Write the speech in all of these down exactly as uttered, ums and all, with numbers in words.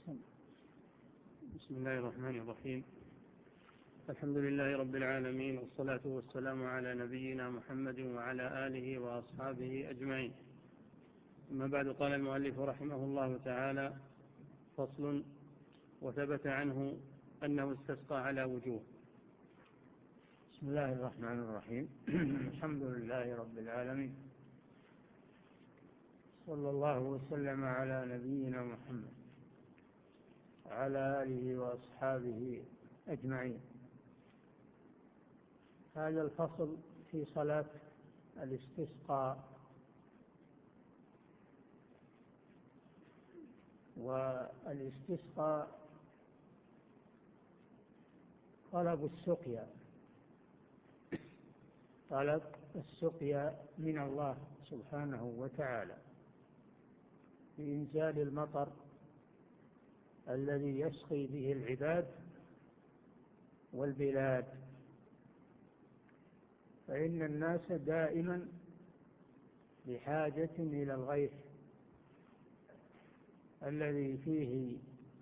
بسم الله الرحمن الرحيم. الحمد لله رب العالمين، والصلاة والسلام على نبينا محمد وعلى آله وأصحابه أجمعين. أما بعد، قال المؤلف رحمه الله تعالى: فصل. وثبت عنه أنه استسقى على وجوه. بسم الله الرحمن الرحيم. الحمد لله رب العالمين، صلى الله وسلم على نبينا محمد وعلى آله وأصحابه أجمعين. هذا الفصل في صلاة الاستسقاء. والاستسقاء طلب السقيا، طلب السقيا من الله سبحانه وتعالى بإنزال المطر الذي يسقي به العباد والبلاد. فإن الناس دائما بحاجة إلى الغيث الذي فيه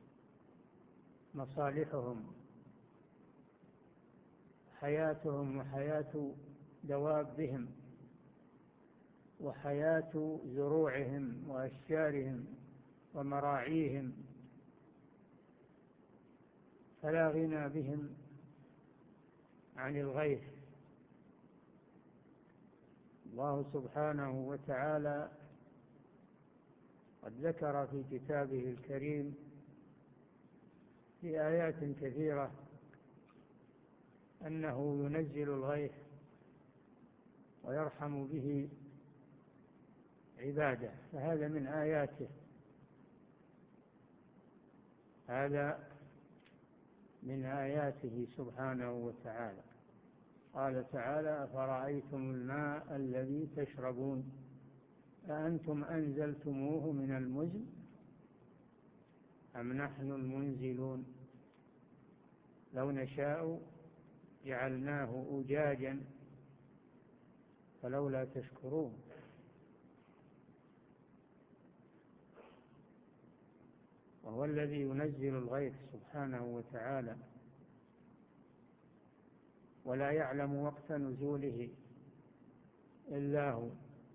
مصالحهم، حياتهم وحياة دوابهم وحياة زروعهم وأشجارهم ومراعيهم، فلا غنى بهم عن الغيث. الله سبحانه وتعالى قد ذكر في كتابه الكريم في آيات كثيرة أنه ينزل الغيث ويرحم به عباده، فهذا من آياته، هذا من آياته سبحانه وتعالى. قال تعالى: أفرأيتم الماء الذي تشربون أأنتم أنزلتموه من المزن أم نحن المنزلون لو نشاء جعلناه أجاجا فلولا تشكرون. وهو الذي ينزل الغيث سبحانه وتعالى، ولا يعلم وقت نزوله إلا هو.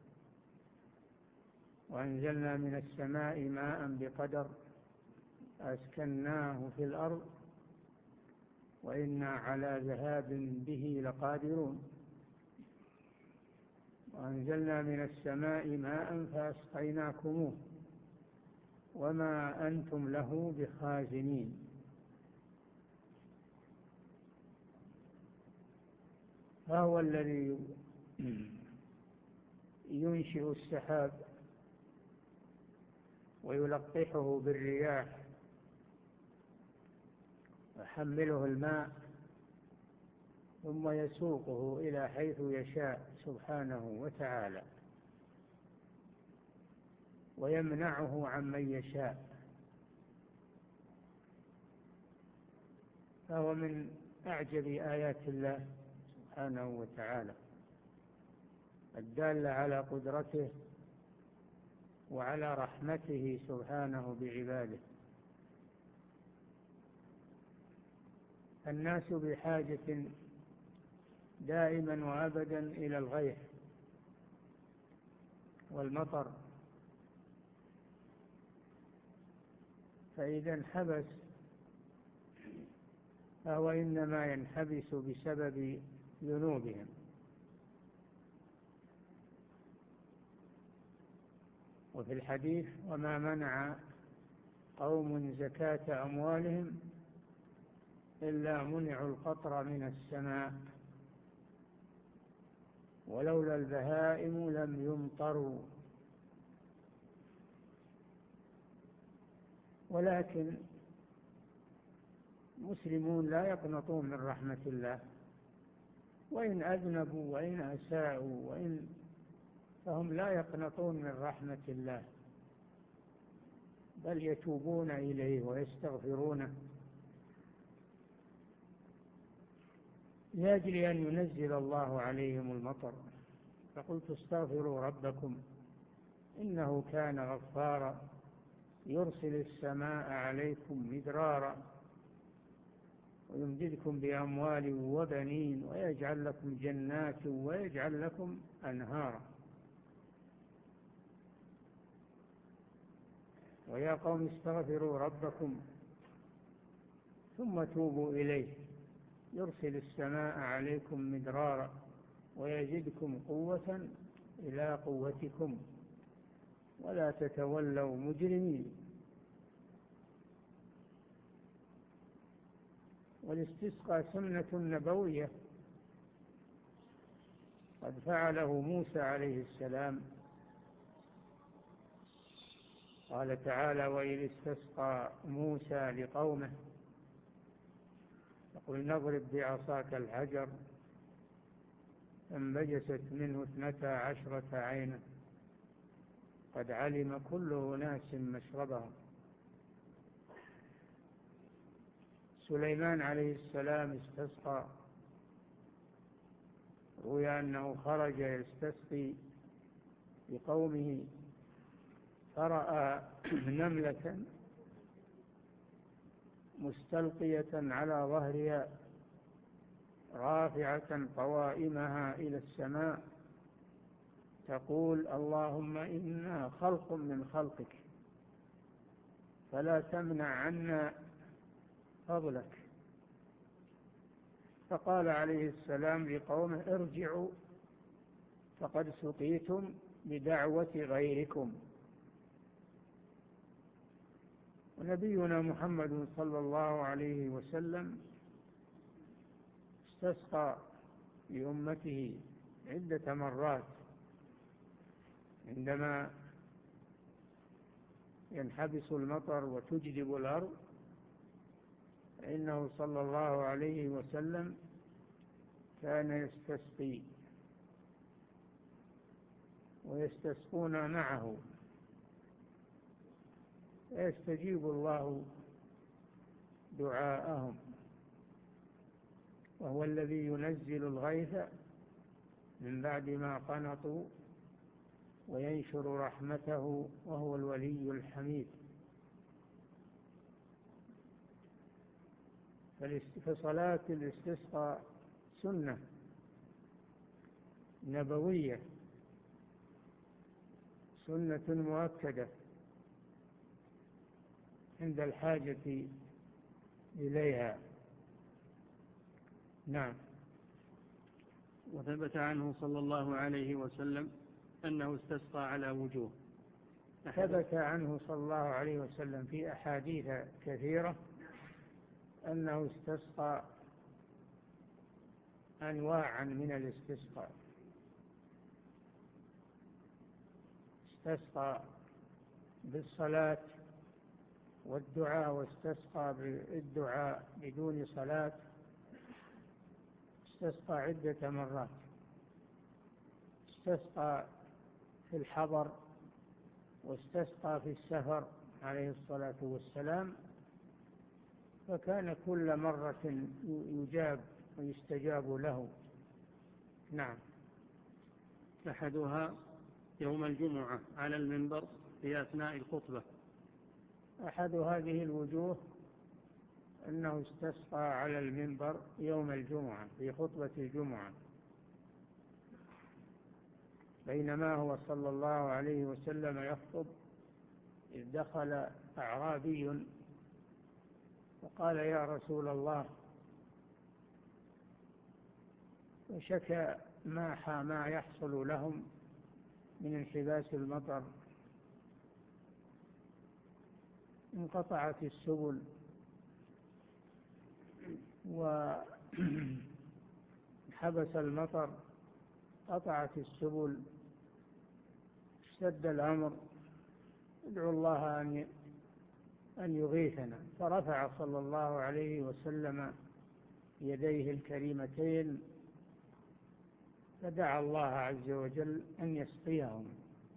وأنزلنا من السماء ماء بقدر أسكناه في الأرض وإنا على ذهاب به لقادرون. وأنزلنا من السماء ماء فأسقيناكموه وما أنتم له بخازنين. فهو الذي ينشئ السحاب ويلقحه بالرياح ويحمله الماء ثم يسوقه إلى حيث يشاء سبحانه وتعالى، ويمنعه عمن يشاء. فهو من أعجب آيات الله سبحانه وتعالى الدالة على قدرته وعلى رحمته سبحانه بعباده. الناس بحاجة دائما وأبدا إلى الغيث والمطر، فإذا انحبس فهو إنما ينحبس بسبب ذنوبهم. وفي الحديث: وما منع قوم زكاة أموالهم إلا منعوا القطر من السماء ولولا البهائم لم يمطروا. ولكن المسلمون لا يقنطون من رحمة الله، وإن أذنبوا وإن أساءوا وإن فهم لا يقنطون من رحمة الله، بل يتوبون إليه ويستغفرونه لأجل أن ينزل الله عليهم المطر. فقلت: استغفروا ربكم إنه كان غفارا يرسل السماء عليكم مدرارا ويمددكم بأموال وبنين ويجعل لكم جنات ويجعل لكم أنهارا. ويا قوم استغفروا ربكم ثم توبوا إليه يرسل السماء عليكم مدرارا ويزدكم قوة إلى قوتكم ولا تتولوا مجرمين. والاستسقاء سنة نبوية قد فعله موسى عليه السلام. قال تعالى: وإذ استسقى موسى لقومه فقل نضرب بعصاك الحجر فانبجست منه اثنتا عشرة عينا قد علم كل أناس مشربهم. سليمان عليه السلام استسقى، روي أنه خرج يستسقي لقومه فرأى نملة مستلقية على ظهرها رافعة قوائمها إلى السماء تقول: اللهم إنا خلق من خلقك فلا تمنع عنا فضلك. فقال عليه السلام لقومه: ارجعوا فقد سقيتم بدعوة غيركم. ونبينا محمد صلى الله عليه وسلم استسقى لأمته عدة مرات عندما ينحبس المطر وتجدب الأرض، فإنه صلى الله عليه وسلم كان يستسقي ويستسقون معه فيستجيب الله دعاءهم، وهو الذي ينزل الغيث من بعد ما قنطوا وينشر رحمته وهو الولي الحميد. فصلاة الاستسقاء سنة نبوية، سنة مؤكدة عند الحاجة إليها. نعم. وثبت عنه صلى الله عليه وسلم أنه استسقى على وجوه. ثبت عنه صلى الله عليه وسلم في أحاديث كثيرة أنه استسقى أنواعا من الاستسقاء. استسقى بالصلاة والدعاء، واستسقى بالدعاء بدون صلاة، استسقى عدة مرات. استسقى في الحضر واستسقى في السفر عليه الصلاة والسلام، فكان كل مرة يجاب ويستجاب له. نعم. أحدها يوم الجمعة على المنبر في أثناء الخطبة. أحد هذه الوجوه أنه استسقى على المنبر يوم الجمعة في خطبة الجمعة، بينما هو صلى الله عليه وسلم يخطب إذ دخل أعرابي وقال: يا رسول الله، وشكى ما ما يحصل لهم من انحباس المطر، انقطعت السبل وحبس المطر، قطعت السبل، اشتد الأمر، ادعوا الله أن أن يغيثنا. فرفع صلى الله عليه وسلم يديه الكريمتين فدعا الله عز وجل أن يسقيهم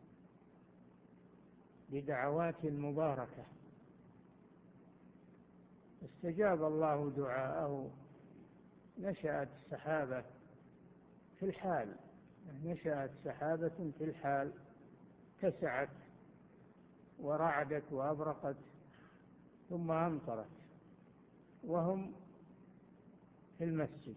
بدعوات مباركة، استجاب الله دعاءه. نشأت سحابة في الحال، نشأت سحابة في الحال تسعت ورعدت وأبرقت ثم أمطرت وهم في المسجد.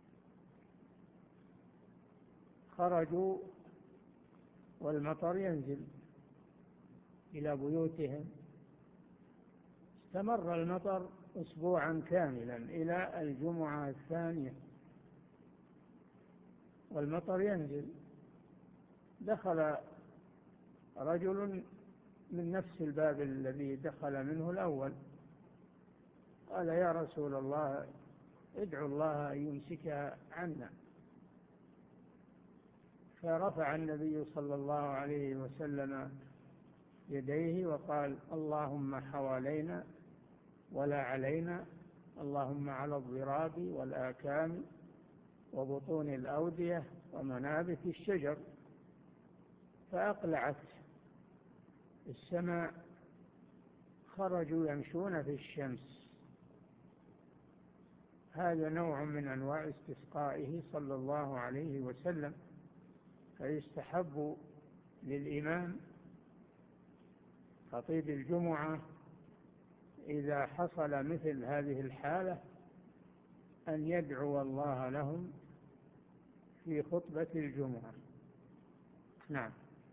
خرجوا والمطر ينزل إلى بيوتهم. استمر المطر أسبوعا كاملا إلى الجمعة الثانية والمطر ينزل. دخل رجل من نفس الباب الذي دخل منه الأول، قال: يا رسول الله، ادعو الله أن يمسكها عنا. فرفع النبي صلى الله عليه وسلم يديه وقال: اللهم حوالينا ولا علينا، اللهم على الضراب والآكام وبطون الأودية ومنابت الشجر. فأقلعت السماء، خرجوا يمشون في الشمس. هذا نوع من أنواع استسقائه صلى الله عليه وسلم. فيستحب للإمام خطيب الجمعة إذا حصل مثل هذه الحالة أن يدعو الله لهم في خطبة الجمعة. نعم.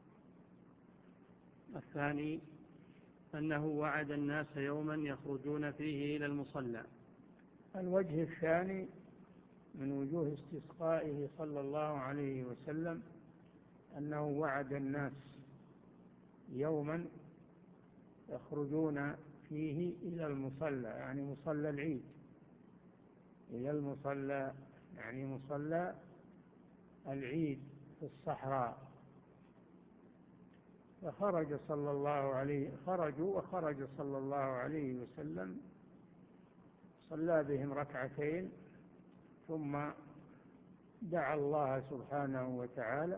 الثاني أنه وعد الناس يوما يخرجون فيه إلى المصلى. الوجه الثاني من وجوه استسقائه صلى الله عليه وسلم أنه وعد الناس يوما يخرجون فيه إلى المصلى، يعني مصلى العيد، إلى المصلى يعني مصلى العيد في الصحراء. فخرج صلى الله عليه خرجوا وخرج صلى الله عليه وسلم، صلى بهم ركعتين ثم دعا الله سبحانه وتعالى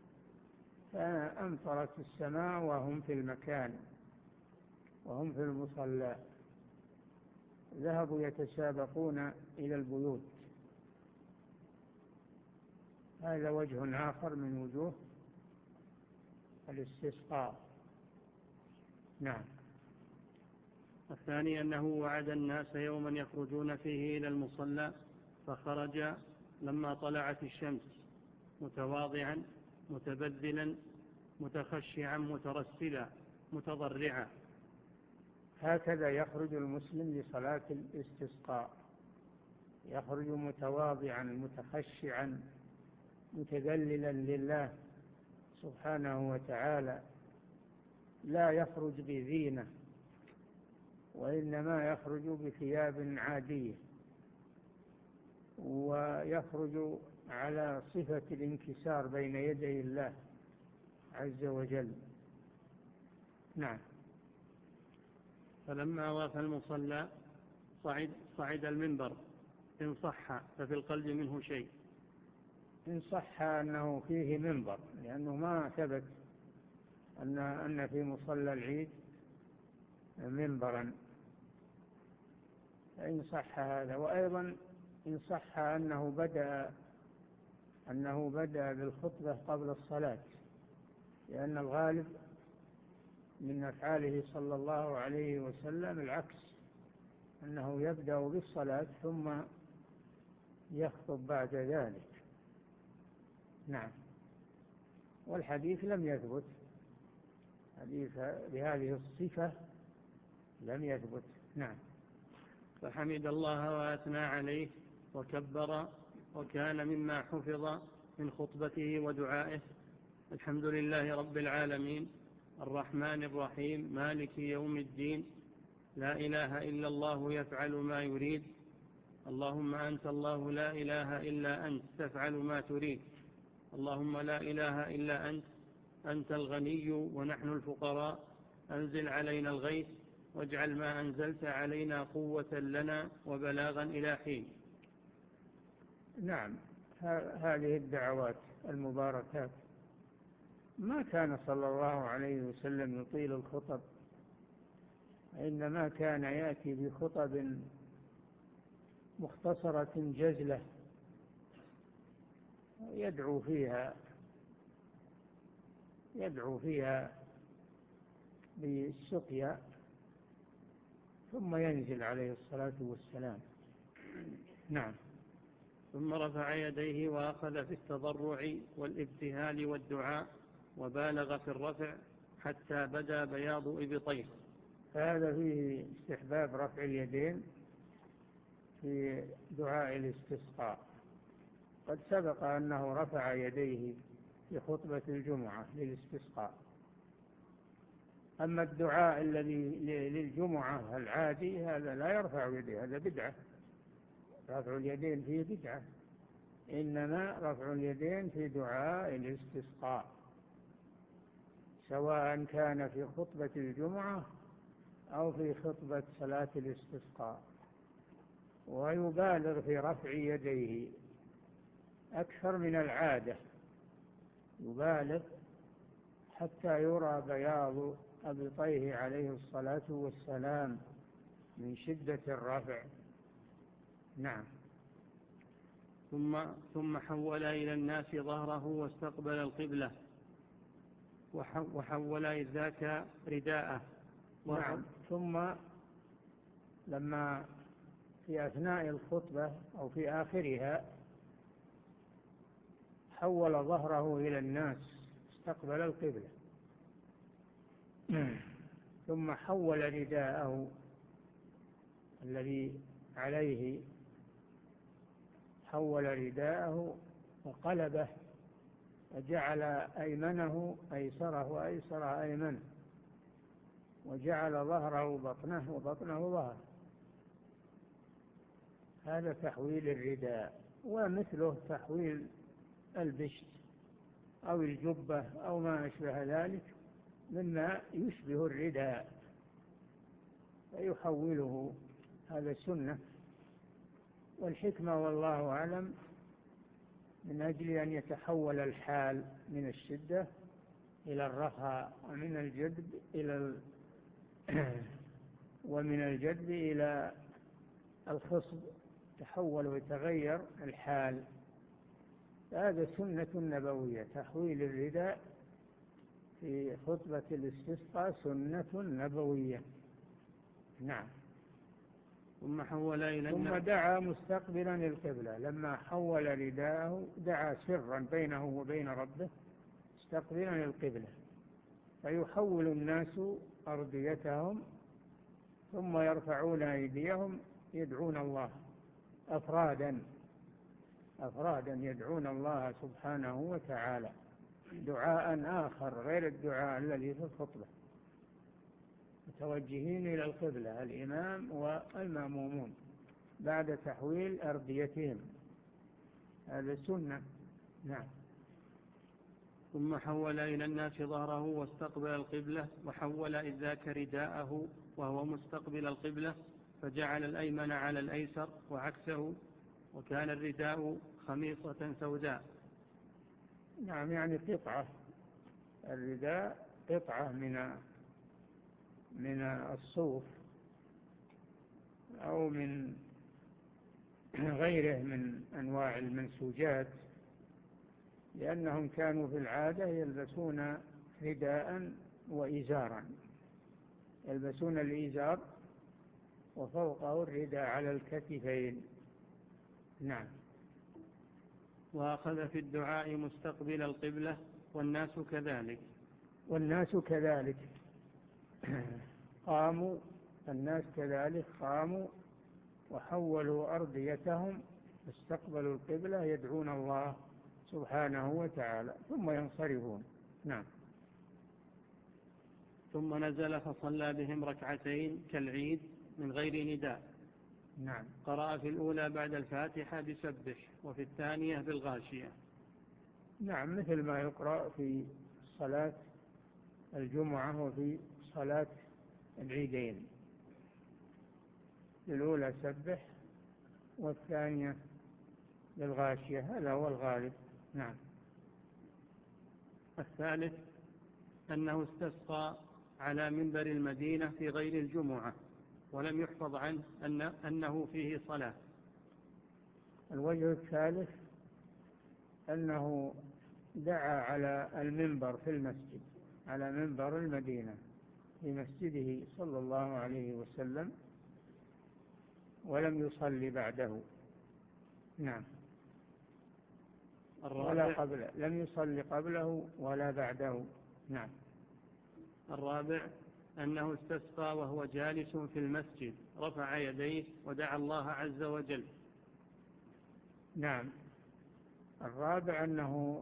فأمطرت السماء وهم في المكان وهم في المصلى. ذهبوا يتسابقون إلى البيوت. هذا وجه آخر من وجوه الاستسقاء. نعم. الثاني أنه وعد الناس يوما يخرجون فيه إلى المصلى، فخرج لما طلعت الشمس متواضعا متبذلا متخشعا مترسلا متضرعا. هكذا يخرج المسلم لصلاة الاستسقاء، يخرج متواضعا متخشعا متذللا لله سبحانه وتعالى، لا يخرج بزينة وإنما يخرج بثياب عادية، ويخرج على صفة الانكسار بين يدي الله عز وجل. نعم. فلما وافى المصلى صعد, صعد المنبر، إن صح ففي القلب منه شيء. إن صح أنه فيه منبر، لأنه ما ثبت أن أن في مصلى العيد منبرا، فإن صح هذا. وأيضا إن صح أنه بدأ أنه بدأ بالخطبة قبل الصلاة، لأن الغالب من أفعاله صلى الله عليه وسلم العكس، أنه يبدأ بالصلاة ثم يخطب بعد ذلك. نعم. والحديث لم يثبت، حديث بهذه الصفة لم يثبت. نعم. فحمد الله وأثنى عليه وكبر، وكان مما حفظ من خطبته ودعائه: الحمد لله رب العالمين الرحمن الرحيم مالك يوم الدين، لا إله إلا الله يفعل ما يريد، اللهم أنت الله لا إله إلا أنت تفعل ما تريد، اللهم لا إله إلا أنت أنت الغني ونحن الفقراء، أنزل علينا الغيث واجعل ما أنزلت علينا قوة لنا وبلاغا إلى حين. نعم. هذه الدعوات المباركات ما كان صلى الله عليه وسلم يطيل الخطب، إنما كان يأتي بخطب مختصرة جزلة يدعو فيها يدعو فيها بالسقيا ثم ينزل عليه الصلاة والسلام. نعم. ثم رفع يديه وأخذ في التضرع والابتهال والدعاء وبالغ في الرفع حتى بدا بياض إبطيه. هذا فيه استحباب رفع اليدين في دعاء الاستسقاء. قد سبق أنه رفع يديه في خطبة الجمعة للاستسقاء. أما الدعاء الذي للجمعة العادي هذا لا يرفع يديه، هذا بدعة. رفع اليدين فيه بدعة، إنما رفع اليدين في دعاء الاستسقاء، سواء كان في خطبة الجمعة أو في خطبة صلاة الاستسقاء. ويبالغ في رفع يديه أكثر من العادة، يبالغ حتى يرى بياض أبطيه عليه الصلاة والسلام من شدة الرفع. نعم. ثم ثم حول إلى الناس ظهره واستقبل القبلة وحول إذ ذاك رداءه. نعم. ثم لما في أثناء الخطبة أو في آخرها حول ظهره إلى الناس استقبل القبلة، ثم حول رداءه الذي عليه، حول رداءه وقلبه وجعل أيمنه أيسره وأيسره أيمنه، وجعل ظهره بطنه وبطنه ظهره. هذا تحويل الرداء. ومثله تحويل البشت أو الجبة أو ما أشبه ذلك مما يشبه الرداء فيحوله. هذا سنة، والحكمة والله أعلم من أجل أن يتحول الحال من الشدة إلى الرخاء، ومن الجدب إلى ومن الجدب إلى الخصب، تحول ويتغير الحال. هذا سنة نبوية، تحويل الرداء في خطبة الاستسقاء سنة نبوية. نعم. ثم حول إلى ثم دعا مستقبلا القبلة. لما حول رداءه دعا سرا بينه وبين ربه مستقبلا القبلة، فيحول الناس أرضيتهم ثم يرفعون أيديهم يدعون الله أفرادا أفرادا يدعون الله سبحانه وتعالى دعاء آخر غير الدعاء الذي في الخطبة، متوجهين إلى القبلة الإمام والمأمومون بعد تحويل أرضيتهم. هذا سنة. نعم. ثم حول إلى الناس ظهره واستقبل القبلة وحول إذ ذاك رداءه وهو مستقبل القبلة، فجعل الأيمن على الأيسر وعكسه، وكان الرداء خميصة سوداء. نعم، يعني قطعة. الرداء قطعة من من الصوف أو من غيره من أنواع المنسوجات، لأنهم كانوا في العادة يلبسون رداء وإزارا، يلبسون الإزار وفوقه الرداء على الكتفين. نعم. وأخذ في الدعاء مستقبل القبلة والناس كذلك. والناس كذلك قاموا الناس كذلك قاموا وحولوا أرضيتهم واستقبلوا القبلة يدعون الله سبحانه وتعالى ثم ينصرفون. نعم. ثم نزل فصلى بهم ركعتين كالعيد من غير نداء. نعم. قرأ في الأولى بعد الفاتحة بسبح، وفي الثانية بالغاشية. نعم، مثل ما يقرأ في صلاة الجمعة وفي صلاة العيدين، الأولى سبح والثانية بالغاشية، هذا هو الغالب. نعم. الثالث أنه استسقى على منبر المدينة في غير الجمعة، ولم يحفظ عنه أن أنه فيه صلاة. الوجه الثالث أنه دعا على المنبر في المسجد، على منبر المدينة في مسجده صلى الله عليه وسلم ولم يصلي بعده. نعم. ولا قبل، لم يصلي قبله ولا بعده. نعم. الرابع أنه استسقى وهو جالس في المسجد، رفع يديه ودعا الله عز وجل. نعم. الرابع أنه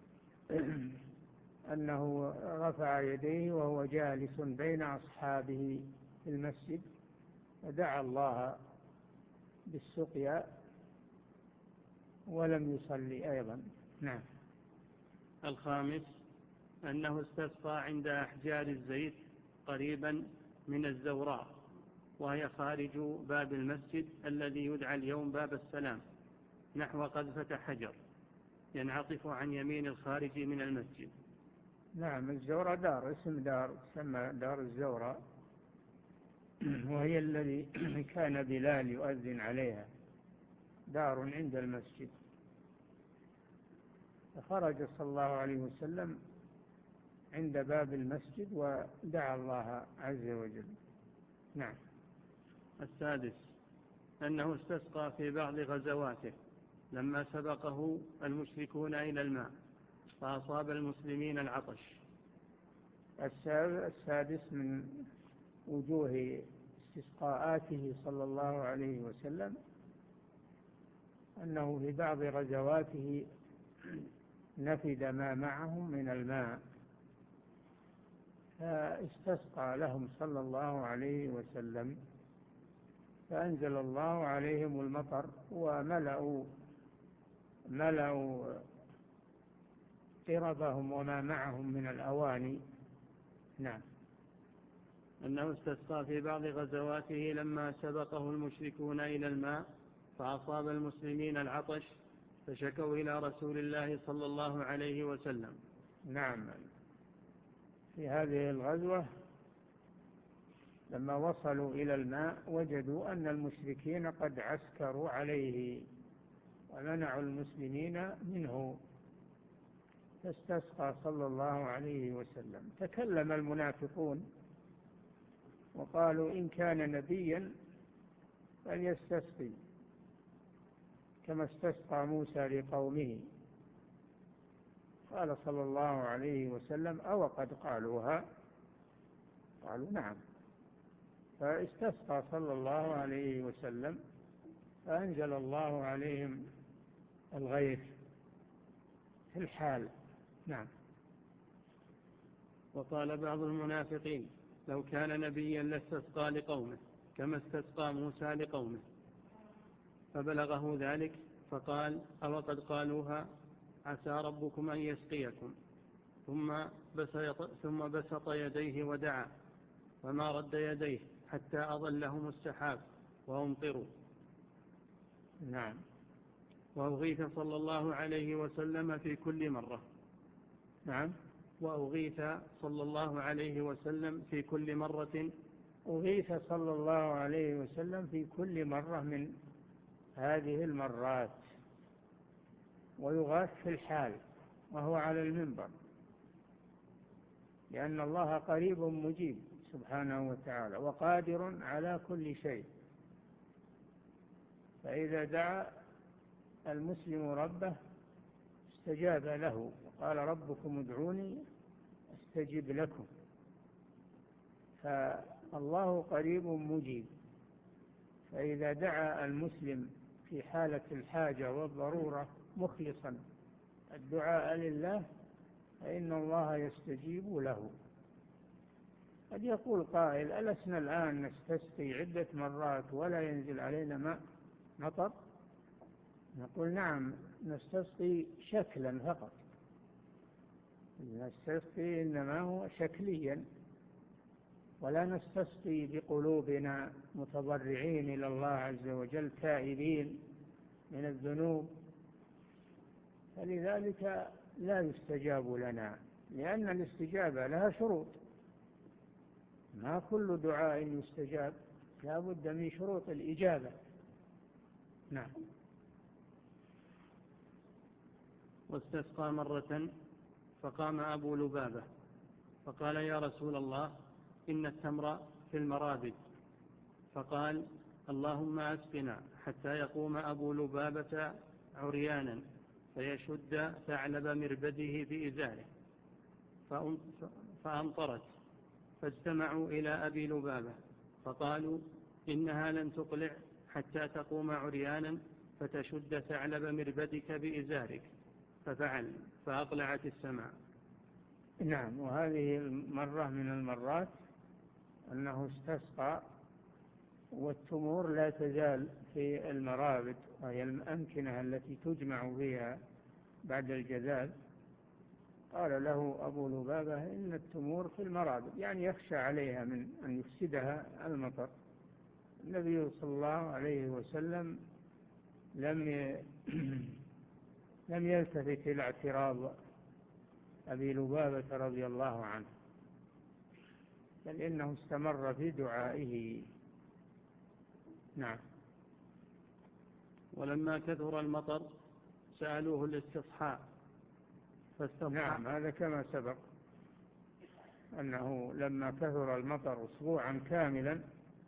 أنه رفع يديه وهو جالس بين أصحابه في المسجد ودعا الله بالسقيا ولم يصلي أيضا. نعم. الخامس أنه استسقى عند أحجار الزيت قريبا من الزوراء، وهي خارج باب المسجد الذي يدعى اليوم باب السلام، نحو قذفة حجر ينعطف عن يمين الخارج من المسجد. نعم. الزوراء دار، اسم دار تسمى دار الزوراء، وهي الذي كان بلال يؤذن عليها، دار عند المسجد. فخرج صلى الله عليه وسلم عند باب المسجد ودعا الله عز وجل. نعم. السادس أنه استسقى في بعض غزواته لما سبقه المشركون إلى الماء فأصاب المسلمين العطش. السادس من وجوه استسقاءاته صلى الله عليه وسلم أنه في بعض غزواته نفد ما معهم من الماء، فاستسقى لهم صلى الله عليه وسلم فأنزل الله عليهم المطر وملأوا ملأوا قربهم وما معهم من الأواني. نعم. أنه استسقى في بعض غزواته لما سبقه المشركون إلى الماء فأصاب المسلمين العطش فشكوا إلى رسول الله صلى الله عليه وسلم. نعم. في هذه الغزوة لما وصلوا إلى الماء وجدوا أن المشركين قد عسكروا عليه ومنعوا المسلمين منه، فاستسقى صلى الله عليه وسلم. تكلم المنافقون وقالوا إن كان نبيا فليستسقي كما استسقى موسى لقومه. قال صلى الله عليه وسلم أو قد قالوها؟ قالوا نعم. فاستسقى صلى الله عليه وسلم فأنزل الله عليهم الغيث في الحال. نعم. وقال بعض المنافقين لو كان نبيا لاستسقى لقومه كما استسقى موسى لقومه، فبلغه ذلك فقال أو قد قالوها عسى ربكم أن يسقيكم، ثم بسط, ثم بسط يديه ودعا فما رد يديه حتى أظلهم السحاب وأمطروا. نعم. وأغيث صلى الله عليه وسلم في كل مرة. نعم. وأغيث صلى الله عليه وسلم في كل مرة. أغيث صلى الله عليه وسلم في كل مرة من هذه المرات، ويغاث في الحال وهو على المنبر، لأن الله قريب مجيب سبحانه وتعالى وقادر على كل شيء. فإذا دعا المسلم ربه استجاب له، وقال ربكم ادعوني استجب لكم. فالله قريب مجيب، فإذا دعا المسلم في حالة الحاجة والضرورة مخلصا الدعاء لله فإن الله يستجيب له. قد يقول قائل ألسنا الآن نستسقي عدة مرات ولا ينزل علينا ماء مطر؟ نقول نعم، نستسقي شكلا فقط، نستسقي إنما هو شكليا، ولا نستسقي بقلوبنا متضرعين إلى الله عز وجل تائبين من الذنوب، فلذلك لا يستجاب لنا، لأن الاستجابة لها شروط، ما كل دعاء يستجاب، لا بد من شروط الإجابة. نعم. واستسقى مرة فقام أبو لبابة فقال يا رسول الله إن التمر في المرابد، فقال اللهم أسقنا، حتى يقوم أبو لبابة عريانا فيشد ثعلب مربده بإزاره، فأمطرت، فاجتمعوا إلى أبي لبابة فقالوا إنها لن تقلع حتى تقوم عريانا فتشد ثعلب مربدك بإزارك، ففعل فأقلعت السماء. نعم. وهذه مرة من المرات أنه استسقى والتمور لا تزال في المرابد، وهي الأمكنة التي تجمع فيها بعد الجذاذ. قال له أبو لبابة إن التمور في المرابد، يعني يخشى عليها من أن يفسدها المطر. النبي صلى الله عليه وسلم لم لم يلتفت إلى اعتراض أبي لبابة رضي الله عنه، بل إنه استمر في دعائه. نعم. ولما كثر المطر سألوه الاستصحاء فاستضحى. نعم، هذا كما سبق أنه لما كثر المطر أسبوعا كاملا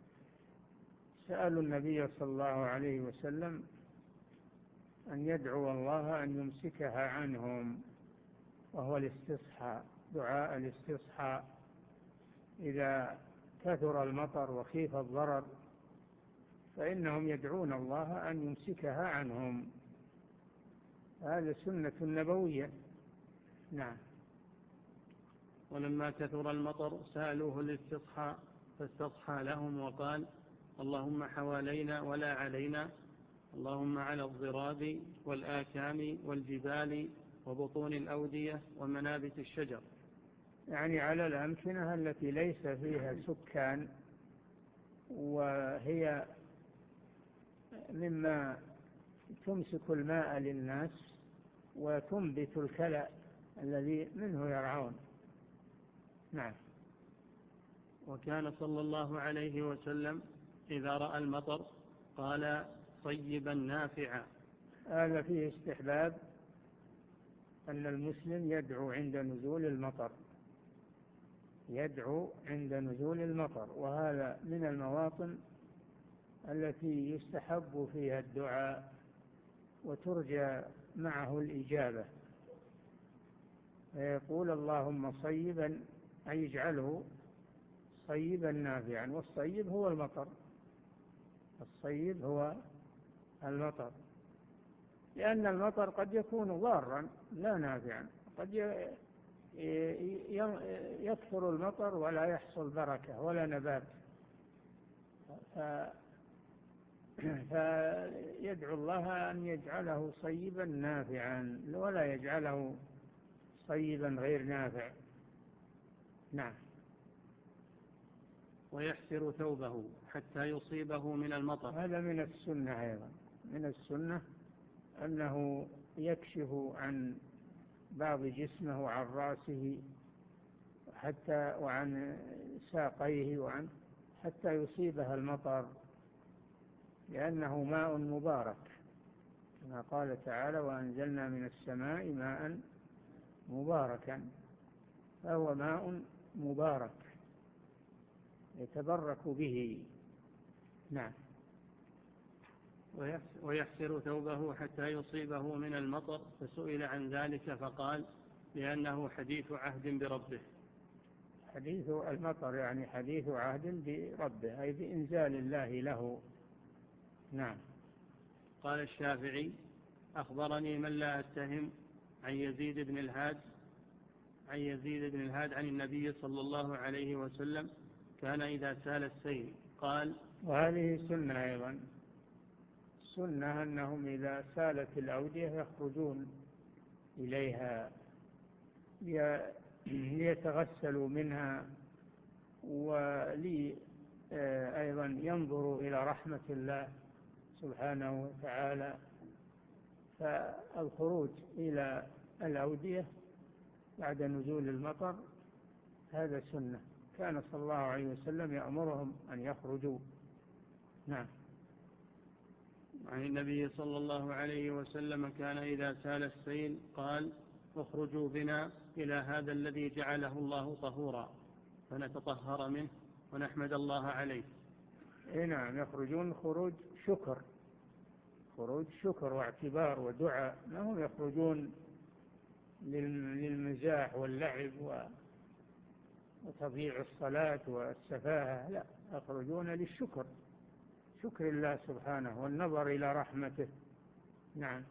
سألوا النبي صلى الله عليه وسلم أن يدعو الله أن يمسكها عنهم، وهو الاستصحاء، دعاء الاستصحاء. إذا كثر المطر وخيف الضرر فإنهم يدعون الله أن يمسكها عنهم، هذا سنة نبوية. نعم. ولما كثر المطر سألوه الاستصحاء فاستصحى لهم وقال اللهم حوالينا ولا علينا، اللهم على الضراب والآكام والجبال وبطون الأودية ومنابت الشجر، يعني على الأمكنة التي ليس فيها سكان، وهي مما تمسك الماء للناس وتنبت الكلأ الذي منه يرعون. نعم. وكان صلى الله عليه وسلم إذا رأى المطر قال صيبا نافعا. هذا فيه استحباب أن المسلم يدعو عند نزول المطر، يدعو عند نزول المطر، وهذا من المواطن التي يستحب فيها الدعاء وترجى معه الإجابة. فيقول اللهم صيبا، أي اجعله صيبا نافعا، والصيب هو المطر، الصيب هو المطر، لأن المطر قد يكون ضارا لا نافعا، قد يكثر المطر ولا يحصل بركة ولا نبات، فيدعو الله أن يجعله صيبا نافعا ولا يجعله صيبا غير نافع. نعم. ويحسر ثوبه حتى يصيبه من المطر، هذا من السنة أيضا، من السنة أنه يكشف عن بعض جسمه وعن رأسه حتى وعن ساقيه وعن حتى يصيبها المطر، لأنه ماء مبارك كما قال تعالى وأنزلنا من السماء ماء مباركا، فهو ماء مبارك يتبرك به. نعم. ويحسر ثوبه حتى يصيبه من المطر، فسئل عن ذلك فقال لأنه حديث عهد بربه. حديث المطر يعني حديث عهد بربه، أي بإنزال الله له. نعم. قال الشافعي أخبرني من لا أتهم عن يزيد بن الهاد عن يزيد بن الهاد عن النبي صلى الله عليه وسلم كان إذا سال السيل قال. وهذه سنة أيضا، سنة أنهم إذا سالت الأودية يخرجون إليها ليتغسلوا منها، ولي أيضا ينظروا إلى رحمة الله سبحانه وتعالى. فالخروج إلى الأودية بعد نزول المطر هذا سنة، كان صلى الله عليه وسلم يأمرهم أن يخرجوا. نعم. عن النبي صلى الله عليه وسلم كان إذا سال السيل قال اخرجوا بنا إلى هذا الذي جعله الله طهورا. فنتطهر منه ونحمد الله عليه. نعم، يخرجون خروج شكر، خروج شكر واعتبار ودعاء، ما هم يخرجون للمزاح واللعب وتضييع الصلاة والسفاهة، لا، يخرجون للشكر، شكر الله سبحانه والنظر إلى رحمته. نعم،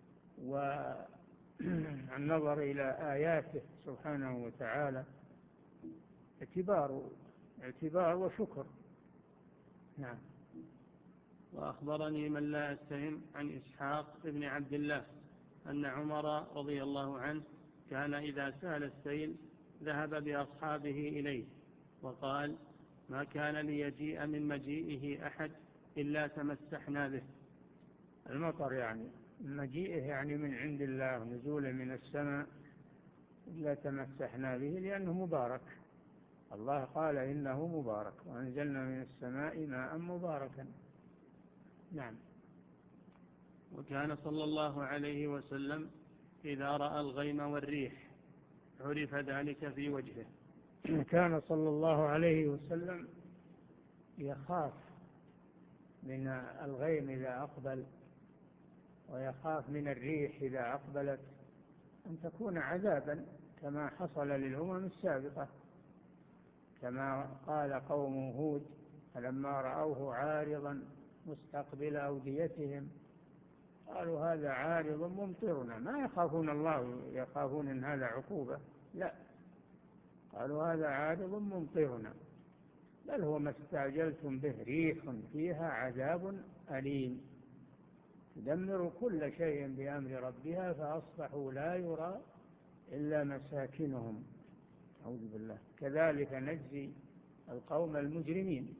والنظر إلى آياته سبحانه وتعالى، اعتبار اعتبار وشكر. نعم. وأخبرني من لا يتهم عن إسحاق بن عبد الله أن عمر رضي الله عنه كان إذا سال السيل ذهب بأصحابه إليه وقال: ما كان ليجيء من مجيئه أحد إلا تمسحنا به. المطر يعني مجيئه يعني من عند الله، نزوله من السماء، إلا تمسحنا به، لأنه مبارك. الله قال إنه مبارك وأنزلنا من السماء ماء مباركا. نعم. وكان صلى الله عليه وسلم إذا رأى الغيم والريح عرف ذلك في وجهه. كان صلى الله عليه وسلم يخاف من الغيم إذا أقبل، ويخاف من الريح إذا أقبلت أن تكون عذابا كما حصل للأمم السابقة، كما قال قوم هود فلما رأوه عارضا مستقبل أوديتهم قالوا هذا عارض ممطرنا. ما يخافون الله يخافون أن هذا عقوبة، لا، قالوا هذا عارض ممطرنا، بل هو ما استعجلتم به ريح فيها عذاب أليم تدمر كل شيء بأمر ربها فأصبحوا لا يرى إلا مساكنهم. أعوذ بالله. كذلك نجزي القوم المجرمين.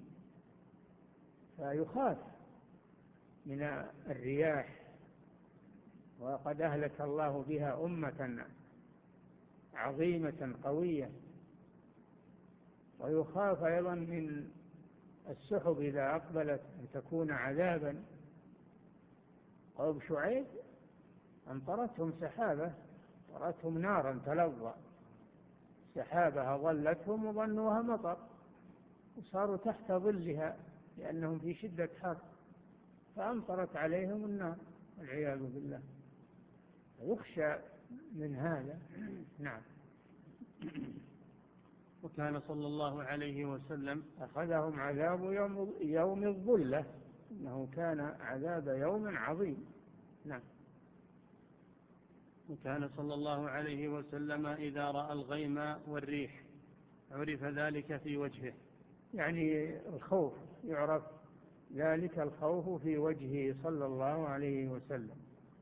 فيخاف من الرياح، وقد أهلك الله بها أمة عظيمة قوية. ويخاف أيضا من السحب إذا أقبلت أن تكون عذابا. قوم شعيب أمطرتهم سحابة، أمطرتهم نارا تلظى، سحابة ظلتهم وظنوها مطر وصاروا تحت ظلها لأنهم في شدة حر، فأمطرت عليهم النار والعياذ بالله. يخشى من هذا. نعم. وكان صلى الله عليه وسلم أخذهم عذاب يوم, يوم الظلة، إنه كان عذاب يوم عظيم. نعم. وكان صلى الله عليه وسلم إذا رأى الغيم والريح عرف ذلك في وجهه، يعني الخوف، يعرف ذلك الخوف في وجهه صلى الله عليه وسلم،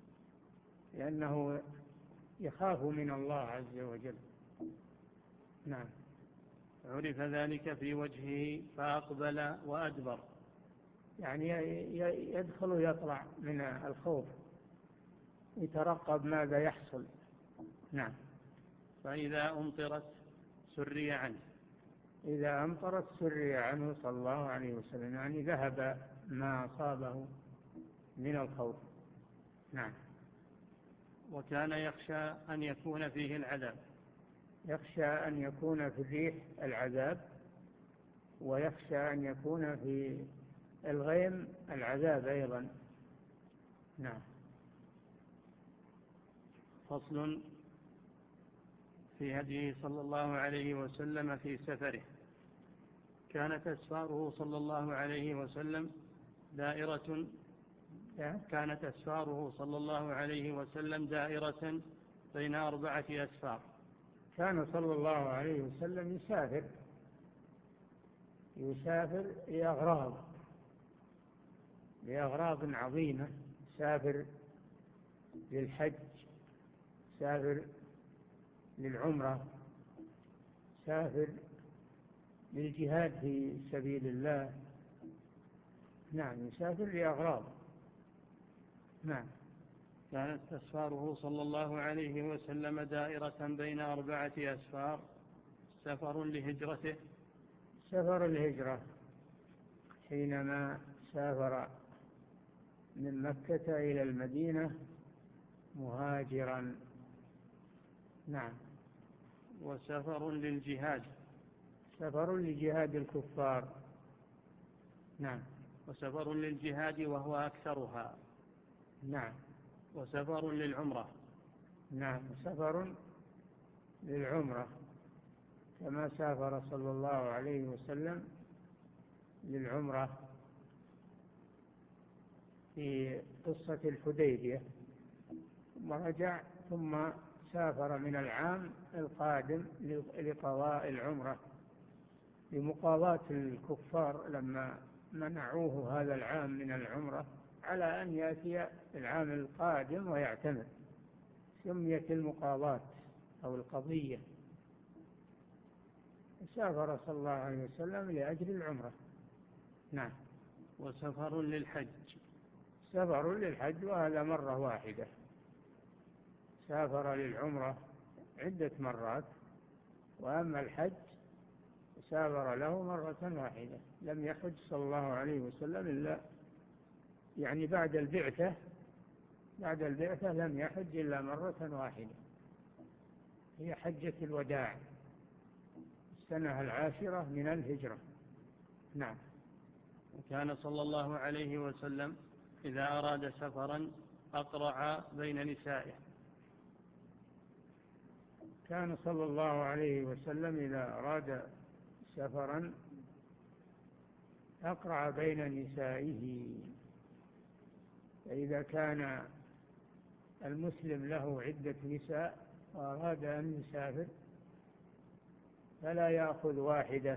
لأنه يخاف من الله عز وجل. نعم. عرف ذلك في وجهه فأقبل وأدبر، يعني يدخل ويطلع من الخوف، يترقب ماذا يحصل. نعم. فإذا أمطرت سري عنه، إذا أمطرت سري عنه صلى الله عليه وسلم، يعني ذهب ما أصابه من الخوف. نعم. وكان يخشى أن يكون فيه العذاب، يخشى أن يكون في الريح العذاب، ويخشى أن يكون في الغيم العذاب أيضا. نعم. فصل في هديه صلى الله عليه وسلم في سفره. كانت أسفاره صلى الله عليه وسلم دائرة كانت أسفاره صلى الله عليه وسلم دائرة بين أربعة أسفار. كان صلى الله عليه وسلم يسافر يسافر لأغراض لأغراض عظيمة، يسافر للحج، يسافر للعمرة، يسافر للجهاد في سبيل الله. نعم، يسافر لأغراض. نعم. كانت أسفاره صلى الله عليه وسلم دائرة بين أربعة أسفار. سفر لهجرته، سفر الهجرة حينما سافر من مكة إلى المدينة مهاجرا. نعم. وسفر للجهاد، سفر لجهاد الكفار. نعم. وسفر للجهاد وهو أكثرها. نعم. وسفر للعمرة. نعم. سفر للعمرة كما سافر صلى الله عليه وسلم للعمرة في قصة الحديبية، ثم رجع ثم سافر من العام القادم لقضاء العمرة لمقاضاة الكفار لما منعوه هذا العام من العمرة على أن يأتي العام القادم ويعتمر، سميت المقاضاة أو القضية. سافر صلى الله عليه وسلم لأجل العمرة. نعم. وسفر للحج. سفر للحج وهذا مرة واحدة، سافر للعمرة عدة مرات، وأما الحج سافر له مرة واحدة، لم يحج صلى الله عليه وسلم إلا يعني بعد البعثة بعد البعثة لم يحج إلا مرة واحدة، هي حجة الوداع السنة العاشرة من الهجرة. نعم. وكان صلى الله عليه وسلم إذا أراد سفرا أقرع بين نسائه. كان صلى الله عليه وسلم إذا أراد سفرا أقرع بين نسائه، فإذا كان المسلم له عدة نساء وأراد أن يسافر فلا يأخذ واحدة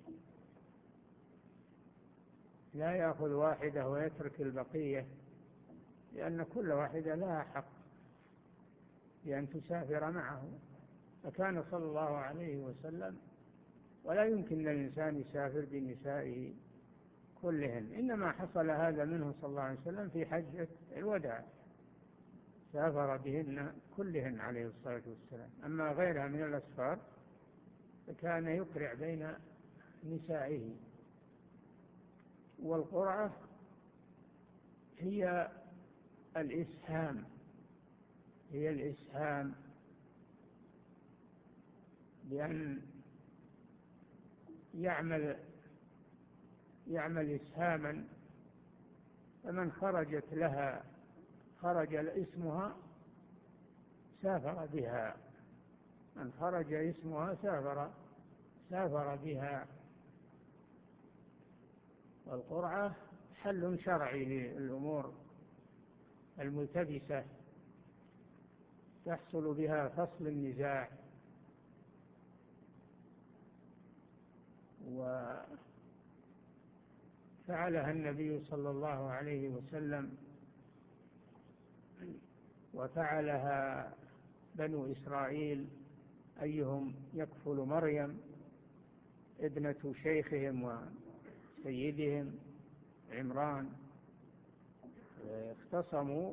لا يأخذ واحدة ويترك البقية، لأن كل واحدة لها حق بأن تسافر معه. فكان صلى الله عليه وسلم ولا يمكن للإنسان يسافر بنسائه كلهن، إنما حصل هذا منه صلى الله عليه وسلم في حجة الوداع، سافر بهن كلهن عليه الصلاة والسلام. أما غيرها من الأسفار فكان يقرع بين نسائه. والقرعة هي الإسهام هي الإسهام بأن يعمل يعمل إسهاما، فمن خرجت لها خرج اسمها سافر بها، من خرج اسمها سافر سافر بها. والقرعة حل شرعي للأمور الملتبسة تحصل بها فصل النزاع. وفعلها النبي صلى الله عليه وسلم، وفعلها بنو إسرائيل أيهم يكفل مريم ابنة شيخهم وسيدهم عمران، اختصموا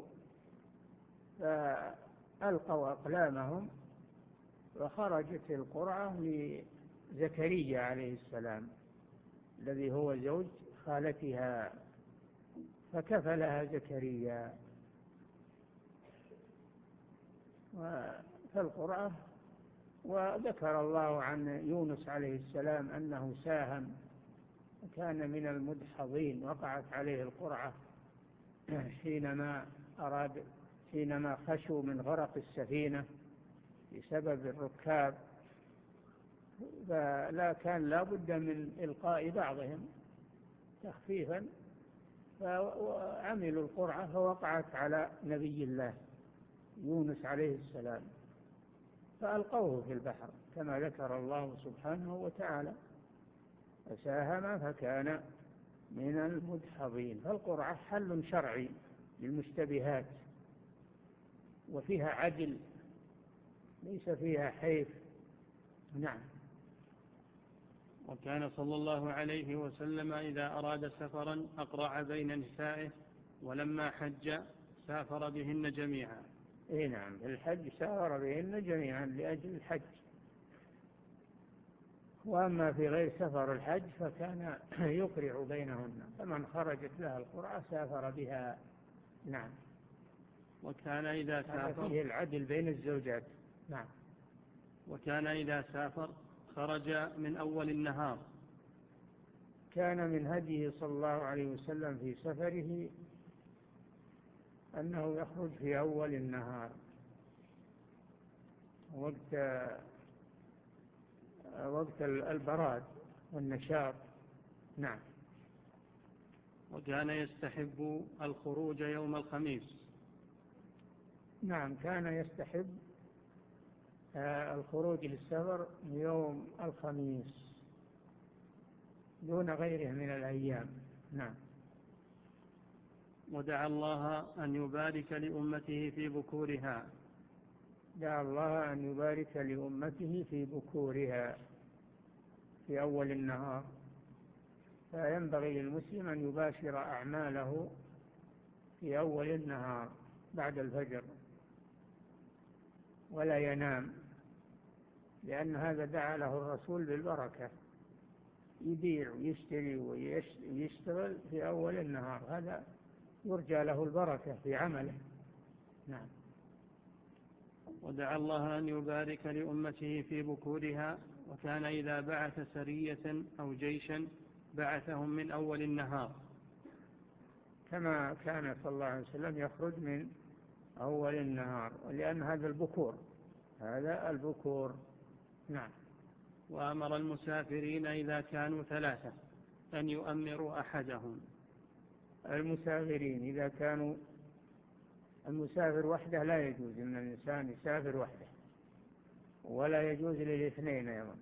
فألقوا أقلامهم وخرجت القرعة لزكريا عليه السلام الذي هو زوج خالتها، فكفلها زكريا. فالقرعة، وذكر الله عن يونس عليه السلام أنه ساهم وكان من المدحضين، وقعت عليه القرعة حينما أراد حينما خشوا من غرق السفينة بسبب الركاب، فلا كان لا بد من إلقاء بعضهم تخفيفا، فعملوا القرعة فوقعت على نبي الله يونس عليه السلام فألقوه في البحر كما ذكر الله سبحانه وتعالى، فساهم فكان من المدحضين. فالقرعة حل شرعي للمشتبهات، وفيها عدل ليس فيها حيف. نعم. وكان صلى الله عليه وسلم إذا أراد سفرا أقرع بين نسائه، ولما حج سافر بهن جميعا. إيه نعم، الحج سافر بهن جميعا لأجل الحج، وأما في غير سفر الحج فكان يقرع بينهن، فمن خرجت لها القرعة سافر بها. نعم. وكان إذا سافر فيه العدل بين الزوجات. نعم. وكان إذا سافر خرج من أول النهار. كان من هديه صلى الله عليه وسلم في سفره أنه يخرج في أول النهار وقت وقت البراد والنشاط. نعم. وكان يستحب الخروج يوم الخميس. نعم، كان يستحب الخروج للسفر يوم الخميس دون غيره من الأيام. نعم. ودعا الله أن يبارك لأمته في بكورها. دعا الله أن يبارك لأمته في بكورها في أول النهار. فينبغي للمسلم أن يباشر أعماله في أول النهار بعد الفجر ولا ينام، لأن هذا دعا له الرسول بالبركة، يبيع ويشتري ويشتغل في أول النهار، هذا يرجى له البركة في عمله. نعم. ودعا الله أن يبارك لأمته في بكورها، وكان إذا بعث سرية أو جيشا بعثهم من أول النهار، كما كان صلى الله عليه وسلم يخرج من أول النهار، لأن هذا البكور هذا البكور. نعم. وأمر المسافرين إذا كانوا ثلاثة أن يؤمروا أحدهم. المسافرين إذا كانوا، المسافر وحده لا يجوز أن الإنسان يسافر وحده، ولا يجوز للاثنين أيضا،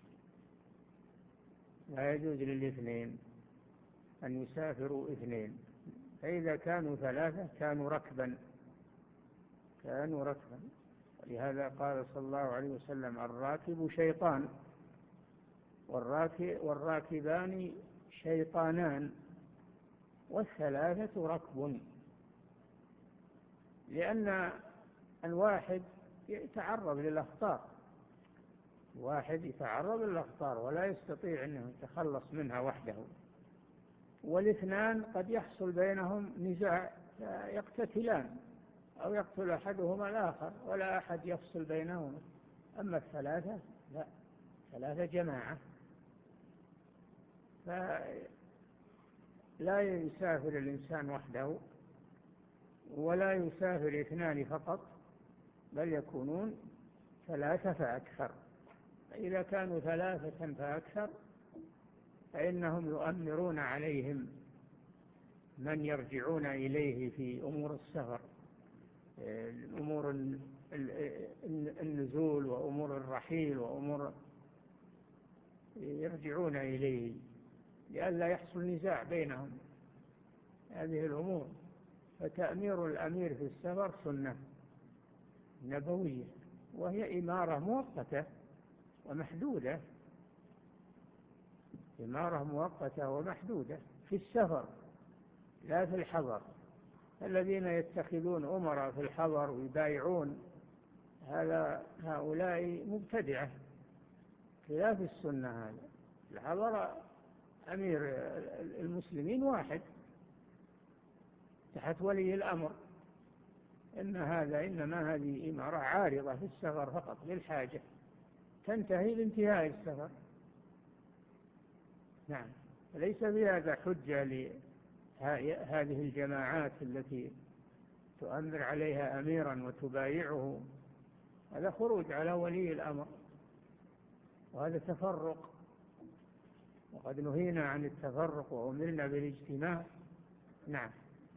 لا يجوز للاثنين أن يسافروا اثنين. فإذا كانوا ثلاثة كانوا ركبا كانوا ركبا ولهذا قال صلى الله عليه وسلم: الراكب شيطان والراكبان شيطانان والثلاثة ركب، لأن الواحد يتعرض للأخطار، واحد يتعرض للأخطار ولا يستطيع أنه يتخلص منها وحده، والاثنان قد يحصل بينهم نزاع يقتتلان أو يقتل أحدهما الآخر ولا أحد يفصل بينهما. أما الثلاثة لا، ثلاثة جماعة، فلا يسافر الإنسان وحده ولا يسافر اثنان فقط، بل يكونون ثلاثة فأكثر. فإذا كانوا ثلاثة فأكثر فإنهم يؤمرون عليهم من يرجعون إليه في أمور السفر، أمور النزول وأمور الرحيل وأمور يرجعون إليه لئلا يحصل نزاع بينهم هذه الأمور. فتأمير الأمير في السفر سنة نبوية، وهي إمارة مؤقتة ومحدودة، إمارة مؤقتة ومحدودة في السفر لا في الحضر. الذين يتخذون أمراء في الحضر ويبايعون هذا هؤلاء مبتدعة، خلاف السنة. هذا الحضر أمير المسلمين واحد تحت ولي الأمر، إن هذا إنما هذه إمارة عارضة في السفر فقط للحاجة تنتهي بانتهاء السفر. نعم. ليس بهذا حجة لهذه الجماعات التي تؤمر عليها أميرا وتبايعه، هذا خروج على ولي الأمر وهذا تفرق، وقد نهينا عن التفرق وأمرنا بالاجتماع. نعم.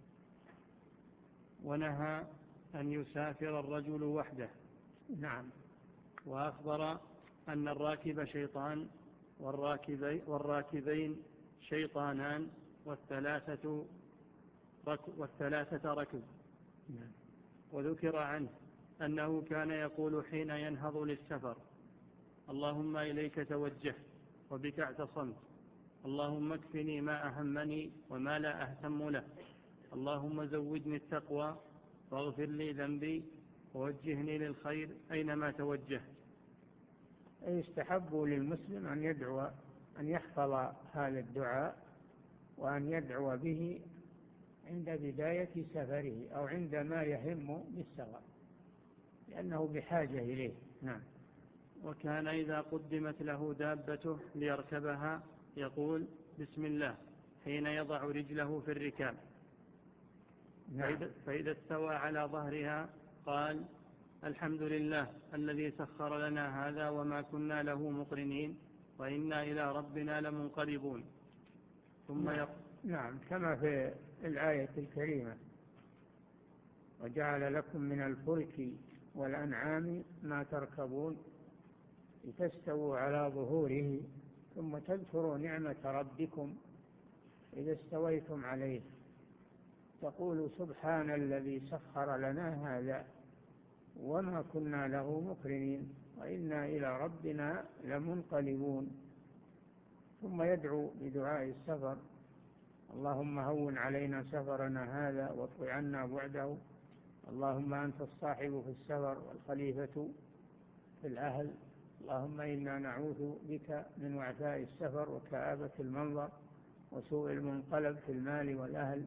ونهى أن يسافر الرجل وحده. نعم. وأخبر أن الراكب شيطان والراكبين, والراكبين شيطانان والثلاثة ركب, والثلاثة ركب. نعم. وذكر عنه أنه كان يقول حين ينهض للسفر: اللهم إليك توجهت وبك اعتصمت، اللهم اكفني ما أهمني وما لا أهتم له، اللهم زودني التقوى واغفر لي ذنبي ووجهني للخير أينما توجهت. يستحب للمسلم أن يدعو أن يحفظ هذا الدعاء وأن يدعو به عند بداية سفره أو عندما يهم بالسفر، لأنه بحاجة إليه. نعم. وكان إذا قدمت له دابته ليركبها يقول بسم الله حين يضع رجله في الركاب. نعم. فإذا استوى على ظهرها قال الحمد لله الذي سخر لنا هذا وما كنا له مقرنين وإنا إلى ربنا لمنقلبون. ثم نعم. يقول نعم كما في الآية الكريمة وجعل لكم من الفلك والأنعام ما تركبون لتستووا على ظهوره ثم تذكروا نعمة ربكم إذا استويتم عليه تقولوا سبحان الذي سخر لنا هذا وما كنا له مقرنين وإنا إلى ربنا لمنقلبون. ثم يدعو بدعاء السفر اللهم هون علينا سفرنا هذا واطوِ عنا بعده اللهم أنت الصاحب في السفر والخليفة في الأهل اللهم إنا نعوذ بك من وعثاء السفر وكآبة المنظر وسوء المنقلب في المال والأهل.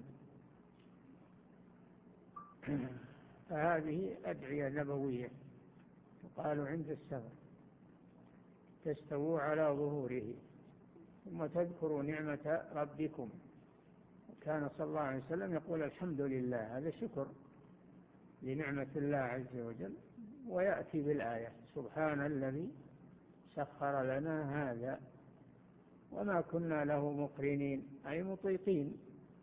فهذه أدعية نبوية تقال عند السفر تستووا على ظهوره ثم تذكروا نعمة ربكم. وكان صلى الله عليه وسلم يقول الحمد لله هذا شكر لنعمة الله عز وجل ويأتي بالآية سبحان الذي سخر لنا هذا وما كنا له مقرنين أي مطيقين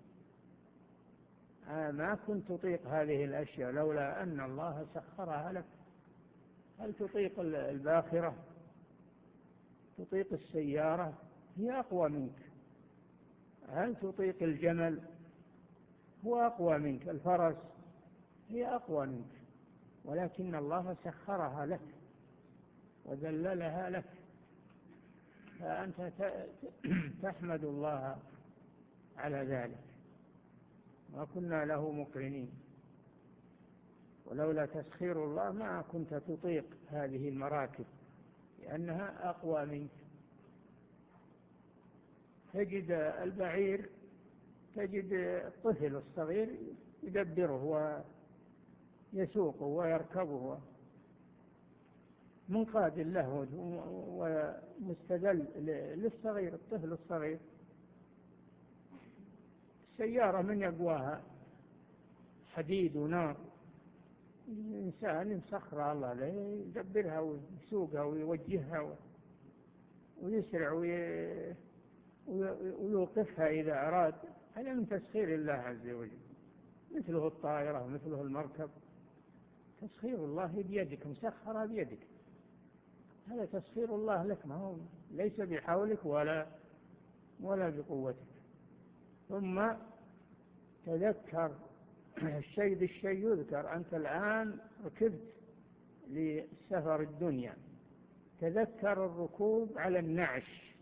ما كنت تطيق هذه الأشياء لولا أن الله سخرها لك. هل تطيق الباخرة تطيق السيارة هي أقوى منك؟ هل تطيق الجمل هو أقوى منك؟ الفرس هي أقوى منك ولكن الله سخرها لك وذللها لك فأنت تحمد الله على ذلك. ما كنا له مقرنين ولولا تسخير الله ما كنت تطيق هذه المراكب لأنها أقوى منك. تجد البعير تجد الطفل الصغير يدبره ويسوقه ويركبه منقاد له ومستدل للصغير الطفل الصغير. السيارة من يقواها حديد ونار الإنسان مسخر الله له يدبرها ويسوقها ويوجهها ويسرع ويوقفها إذا أراد. هذا من تسخير الله عز وجل مثله الطائرة مثله المركب تسخير الله بيدك مسخرة بيدك. هذا تسخير الله لك ما هو ليس بحولك ولا ولا بقوتك. ثم تذكر الشيء بالشيء يذكر. أنت الآن ركبت لسفر الدنيا تذكر الركوب على النعش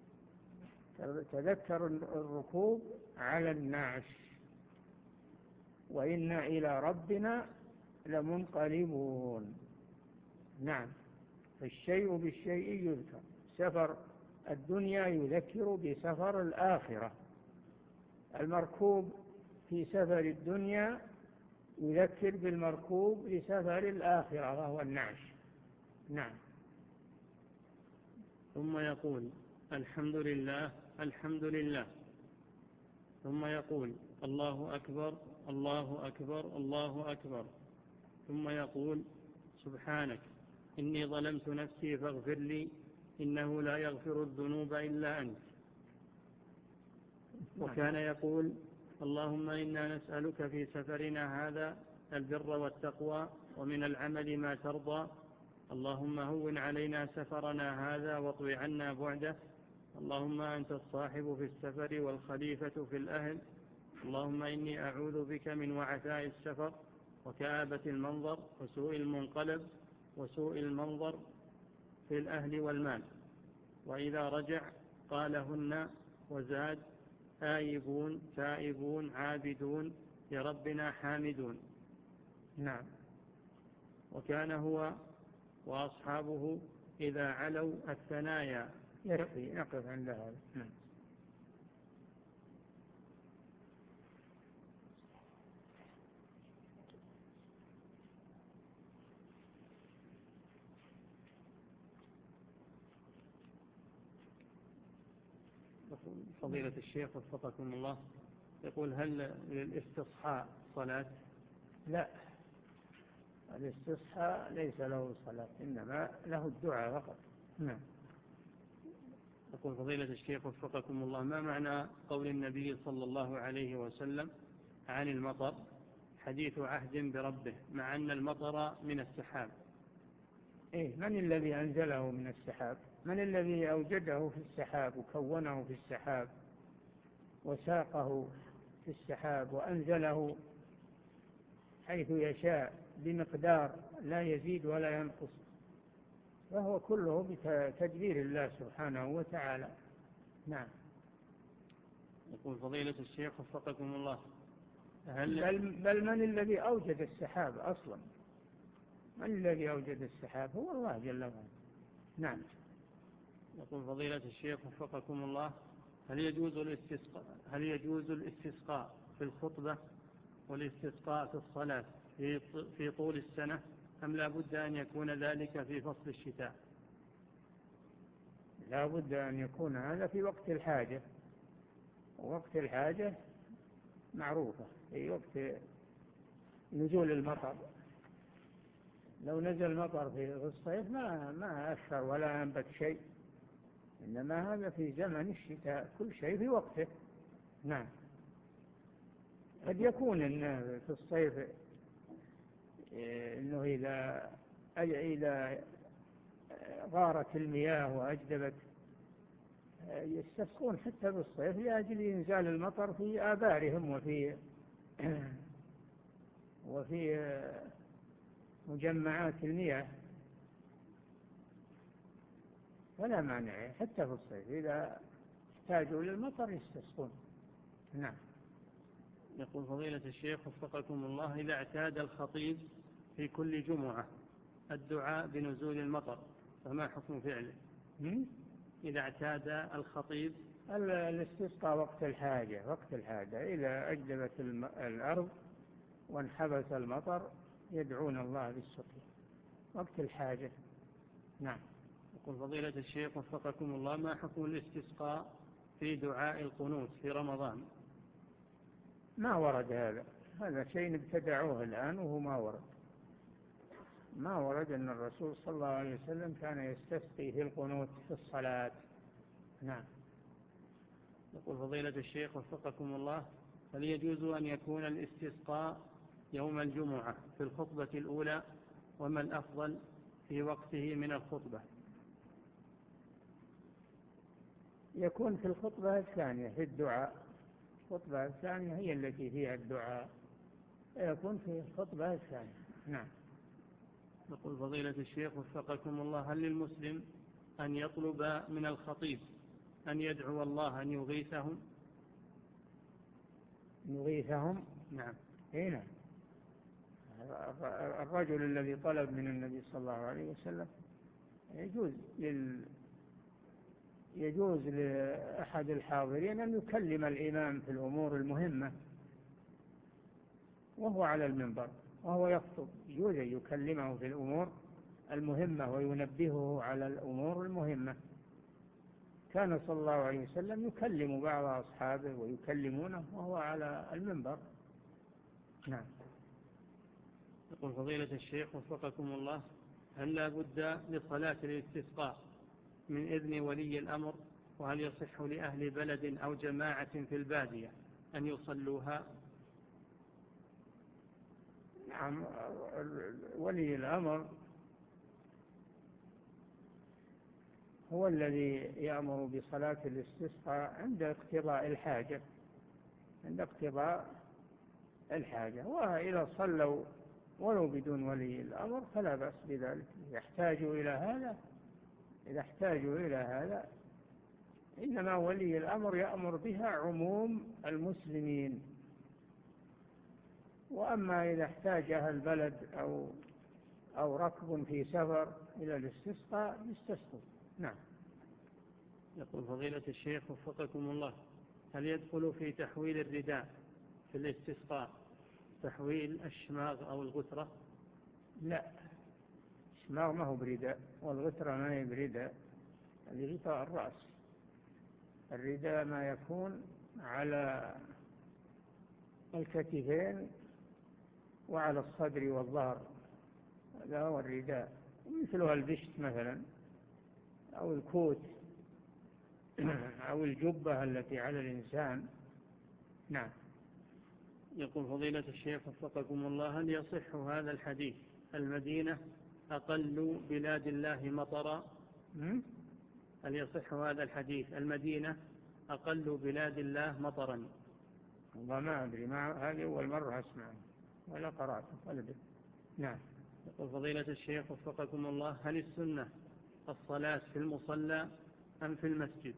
تذكر الركوب على النعش وإنا إلى ربنا لمنقلبون. نعم فالشيء بالشيء يذكر. سفر الدنيا يذكر بسفر الآخرة. المركوب في سفر الدنيا يذكر بالمركوب لسفر الآخرة وهو النعش. نعم. ثم يقول الحمد لله الحمد لله. ثم يقول الله أكبر الله أكبر الله أكبر. ثم يقول سبحانك إني ظلمت نفسي فاغفر لي إنه لا يغفر الذنوب إلا أنت. وكان يقول اللهم إنا نسألك في سفرنا هذا البر والتقوى ومن العمل ما ترضى اللهم هون علينا سفرنا هذا واطوِ عنا بعده اللهم أنت الصاحب في السفر والخليفة في الأهل اللهم إني أعوذ بك من وعثاء السفر وكآبة المنظر وسوء المنقلب وسوء المنظر في الأهل والمال. وإذا رجع قالهن وزاد آيبون تائبون عابدون لربنا حامدون. نعم. وكان هو وأصحابه إذا علوا الثنايا. يكفي نقف عند هذا. نعم. فضيلة الشيخ وفقكم الله، يقول هل للاستصحاء صلاة؟ لا، الاستصحاء ليس له صلاة، إنما له الدعاء فقط. نعم. يقول فضيلة الشيخ وفقكم الله، ما معنى قول النبي صلى الله عليه وسلم عن المطر حديث عهد بربه، مع أن المطر من السحاب؟ إيه، من الذي أنزله من السحاب؟ من الذي أوجده في السحاب وكونه في السحاب وساقه في السحاب وأنزله حيث يشاء بمقدار لا يزيد ولا ينقص، فهو كله بتدبير الله سبحانه وتعالى. نعم. يقول فضيلة الشيخ وفقكم الله، هل بل, بل من الذي أوجد السحاب أصلا؟ من الذي أوجد السحاب؟ هو الله جل وعلا. نعم. يقول فضيلة الشيخ وفقكم الله، هل يجوز الاستسقاء هل يجوز الاستسقاء في الخطبة والاستسقاء في الصلاة في في طول السنة، أم لا بد أن يكون ذلك في فصل الشتاء؟ لا بد أن يكون هذا في وقت الحاجة، ووقت الحاجة معروفة في وقت نزول المطر. لو نزل المطر في الصيف ما ما أثر ولا أنبت شيء، إنما هذا في زمن الشتاء كل شيء في وقته. نعم. قد يكون إن في الصيف إنه إذا إذا غارت المياه وأجدبت يستسقون حتى بالصيف لأجل إنزال المطر في آبارهم وفي وفي مجمعات المياه، فلا مانع حتى في الصيف إذا احتاجوا للمطر يستسقون. نعم. يقول فضيلة الشيخ وفقكم الله، إذا اعتاد الخطيب في كل جمعة الدعاء بنزول المطر فما حكم فعله؟ إذا اعتاد الخطيب الاستسقاء وقت الحاجة، وقت الحاجة إذا أجدبت الأرض وانحبس المطر يدعون الله بالسقي وقت الحاجة. نعم. يقول فضيلة الشيخ وفقكم الله، ما حكم الاستسقاء في دعاء القنوت في رمضان؟ ما ورد هذا، هذا شيء ابتدعوه الآن وهو ما ورد. ما ورد أن الرسول صلى الله عليه وسلم كان يستسقي في القنوت في الصلاة. نعم. يقول فضيلة الشيخ وفقكم الله، هل يجوز أن يكون الاستسقاء يوم الجمعة في الخطبة الأولى، وما الأفضل في وقته من الخطبة؟ يكون في الخطبة الثانية في الدعاء، الخطبة الثانية هي التي فيها الدعاء، يكون في الخطبة الثانية. نعم. يقول فضيلة الشيخ وفقكم الله، هل للمسلم أن يطلب من الخطيب أن يدعو الله أن يغيثهم؟ يغيثهم؟ نعم. هنا الرجل الذي طلب من النبي صلى الله عليه وسلم يجوز لل يجوز لأحد الحاضرين أن يكلم الإمام في الأمور المهمة وهو على المنبر وهو يخطب، يجوز أن يكلمه في الأمور المهمة وينبهه على الأمور المهمة. كان صلى الله عليه وسلم يكلم بعض أصحابه ويكلمونه وهو على المنبر. نعم. يقول فضيلة الشيخ وفقكم الله، هل لا بد لصلاة الاستسقاء من إذن ولي الأمر؟ وهل يصح لأهل بلد أو جماعة في البادية أن يصلوها؟ نعم. ولي الأمر هو الذي يأمر بصلاة الاستسقاء عند اقتضاء الحاجة، عند اقتضاء الحاجة، وإذا صلوا ولو بدون ولي الأمر فلا بأس بذلك. إذا احتاجوا إلى هذا إذا احتاجوا إلى هذا إنما ولي الأمر يأمر بها عموم المسلمين، وأما إذا احتاج أهل البلد أو أو ركب في سفر إلى الاستسقاء يستسقوا. نعم. يقول فضيلة الشيخ وفقكم الله، هل يدخل في تحويل الرداء في الاستسقاء تحويل الشماغ أو الغترة؟ لا، الشماغ ما هو برداء والغترة ما هي برداء، هذه غطاء الرأس. الرداء ما يكون على الكتفين وعلى الصدر والظهر، هذا هو الرداء، مثلها البشت مثلا أو الكوت أو الجبة التي على الإنسان. نعم. يقول فضيلة الشيخ وفقكم الله: هل يصح هذا الحديث المدينة أقل بلاد الله مطرا؟ هل يصح هذا الحديث المدينة أقل بلاد الله مطرا؟ والله ما أدري، ما هذه أول مرة أسمع ولا قرأت قلبي. نعم. يقول فضيلة الشيخ وفقكم الله: هل السنة الصلاة في المصلى أم في المسجد؟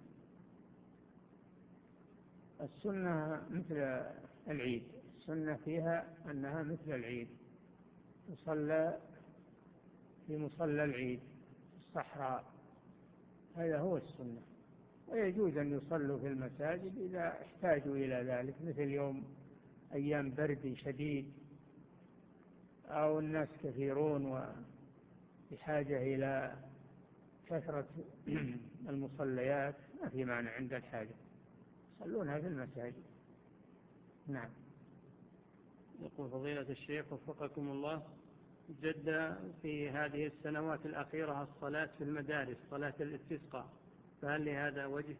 السنة مثل العيد، السنة فيها أنها مثل العيد، تصلى في مصلى العيد في الصحراء، هذا هو السنة. ويجوز أن يصلوا في المساجد إذا احتاجوا إلى ذلك، مثل يوم أيام برد شديد أو الناس كثيرون وبحاجة إلى كثرة المصليات، ما في مانع عند الحاجة يصلونها في المساجد. نعم. يقول فضيلة الشيخ وفقكم الله: جد في هذه السنوات الأخيرة الصلاة في المدارس، صلاة الاستسقاء، فهل لهذا وجه؟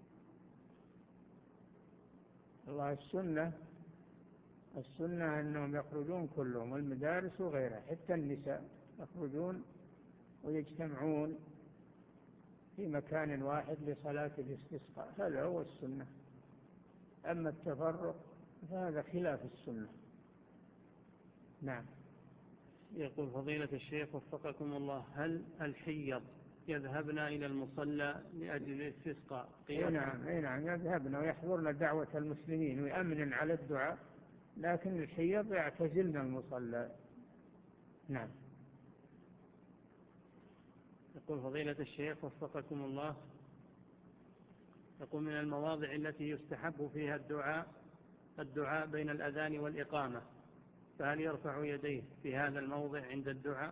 الله السنة السنة أنهم يخرجون كلهم، المدارس وغيرها، حتى النساء يخرجون ويجتمعون في مكان واحد لصلاة الاستسقاء، هذا هو السنة. أما التفرق فهذا خلاف السنة. نعم. يقول فضيلة الشيخ وفقكم الله: هل الحيض يذهبن إلى المصلى لأجل الاستسقاء؟ اي نعم اي نعم يذهبن ويحضرن دعوة المسلمين ويأمن على الدعاء، لكن الحيض يعتزلن المصلى. نعم. يقول فضيلة الشيخ وفقكم الله: يقول من المواضع التي يستحب فيها الدعاء الدعاء بين الأذان والإقامة، فهل يرفع يديه في هذا الموضع عند الدعاء؟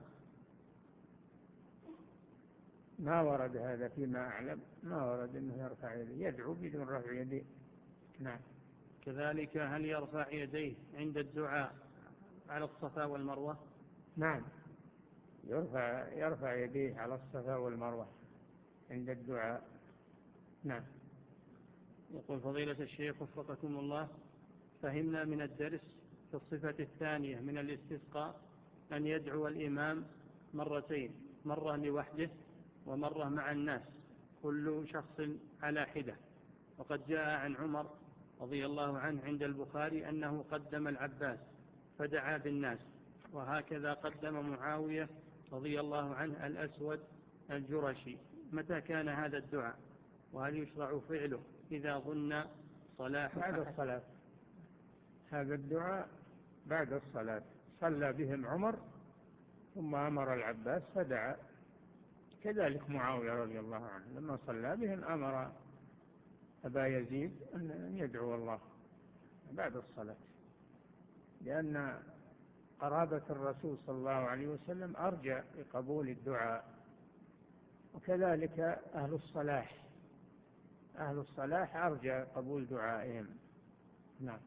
ما ورد هذا فيما أعلم، ما ورد أنه يرفع يديه، يدعو بدون رفع يديه. نعم. كذلك هل يرفع يديه عند الدعاء على الصفا والمروة؟ نعم، يرفع يرفع يديه على الصفا والمروة عند الدعاء. نعم. يقول فضيلة الشيخ وفقكم الله: فهمنا من الدرس في الصفة الثانية من الاستسقاء أن يدعو الإمام مرتين، مرة لوحده ومرة مع الناس، كل شخص على حدة، وقد جاء عن عمر رضي الله عنه عند البخاري أنه قدم العباس فدعا بالناس، وهكذا قدم معاوية رضي الله عنه الأسود الجرشي. متى كان هذا الدعاء؟ وهل يشرع فعله إذا ظن صلاح بعد الصلاة؟ هذا الدعاء بعد الصلاة، صلى بهم عمر ثم أمر العباس فدعا، كذلك معاوية رضي الله عنه لما صلى بهم أمر أبا يزيد أن يدعو الله بعد الصلاة، لأن قرابة الرسول صلى الله عليه وسلم أرجى لقبول الدعاء، وكذلك أهل الصلاح أهل الصلاح أرجى قبول دعائهم. نعم.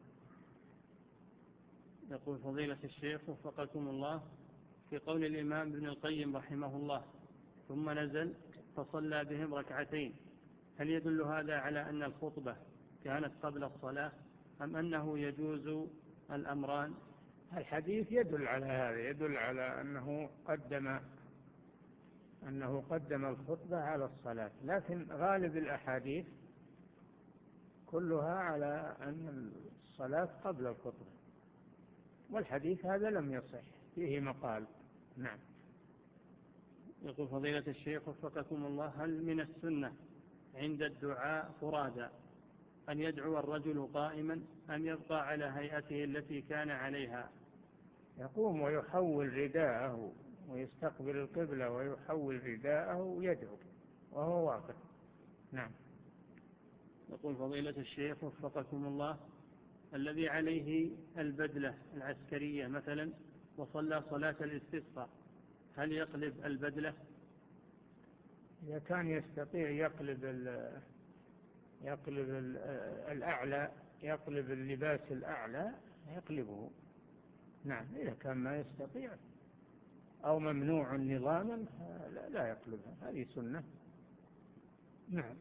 يقول فضيلة الشيخ وفقكم الله: في قول الإمام ابن القيم رحمه الله ثم نزل فصلى بهم ركعتين، هل يدل هذا على أن الخطبة كانت قبل الصلاة أم أنه يجوز الأمران؟ الحديث يدل على هذا، يدل على أنه قدم أنه قدم الخطبة على الصلاة، لكن غالب الأحاديث كلها على أن الصلاة قبل الخطبة، والحديث هذا لم يصح، فيه مقال. نعم. يقول فضيلة الشيخ وفقكم الله: هل من السنة عند الدعاء فرادا أن يدعو الرجل قائما أم يبقى على هيئته التي كان عليها؟ يقوم ويحول رداءه ويستقبل القبلة ويحول رداءه ويدعو وهو واقف. نعم. يقول فضيلة الشيخ وفقكم الله: الذي عليه البدلة العسكرية مثلا وصلى صلاة الاستسقاء، هل يقلب البدلة؟ إذا كان يستطيع يقلب يقلب الأعلى، يقلب اللباس الأعلى يقلبه. نعم، إذا كان ما يستطيع أو ممنوع نظاما لا يقلبها، هذه سنة. نعم.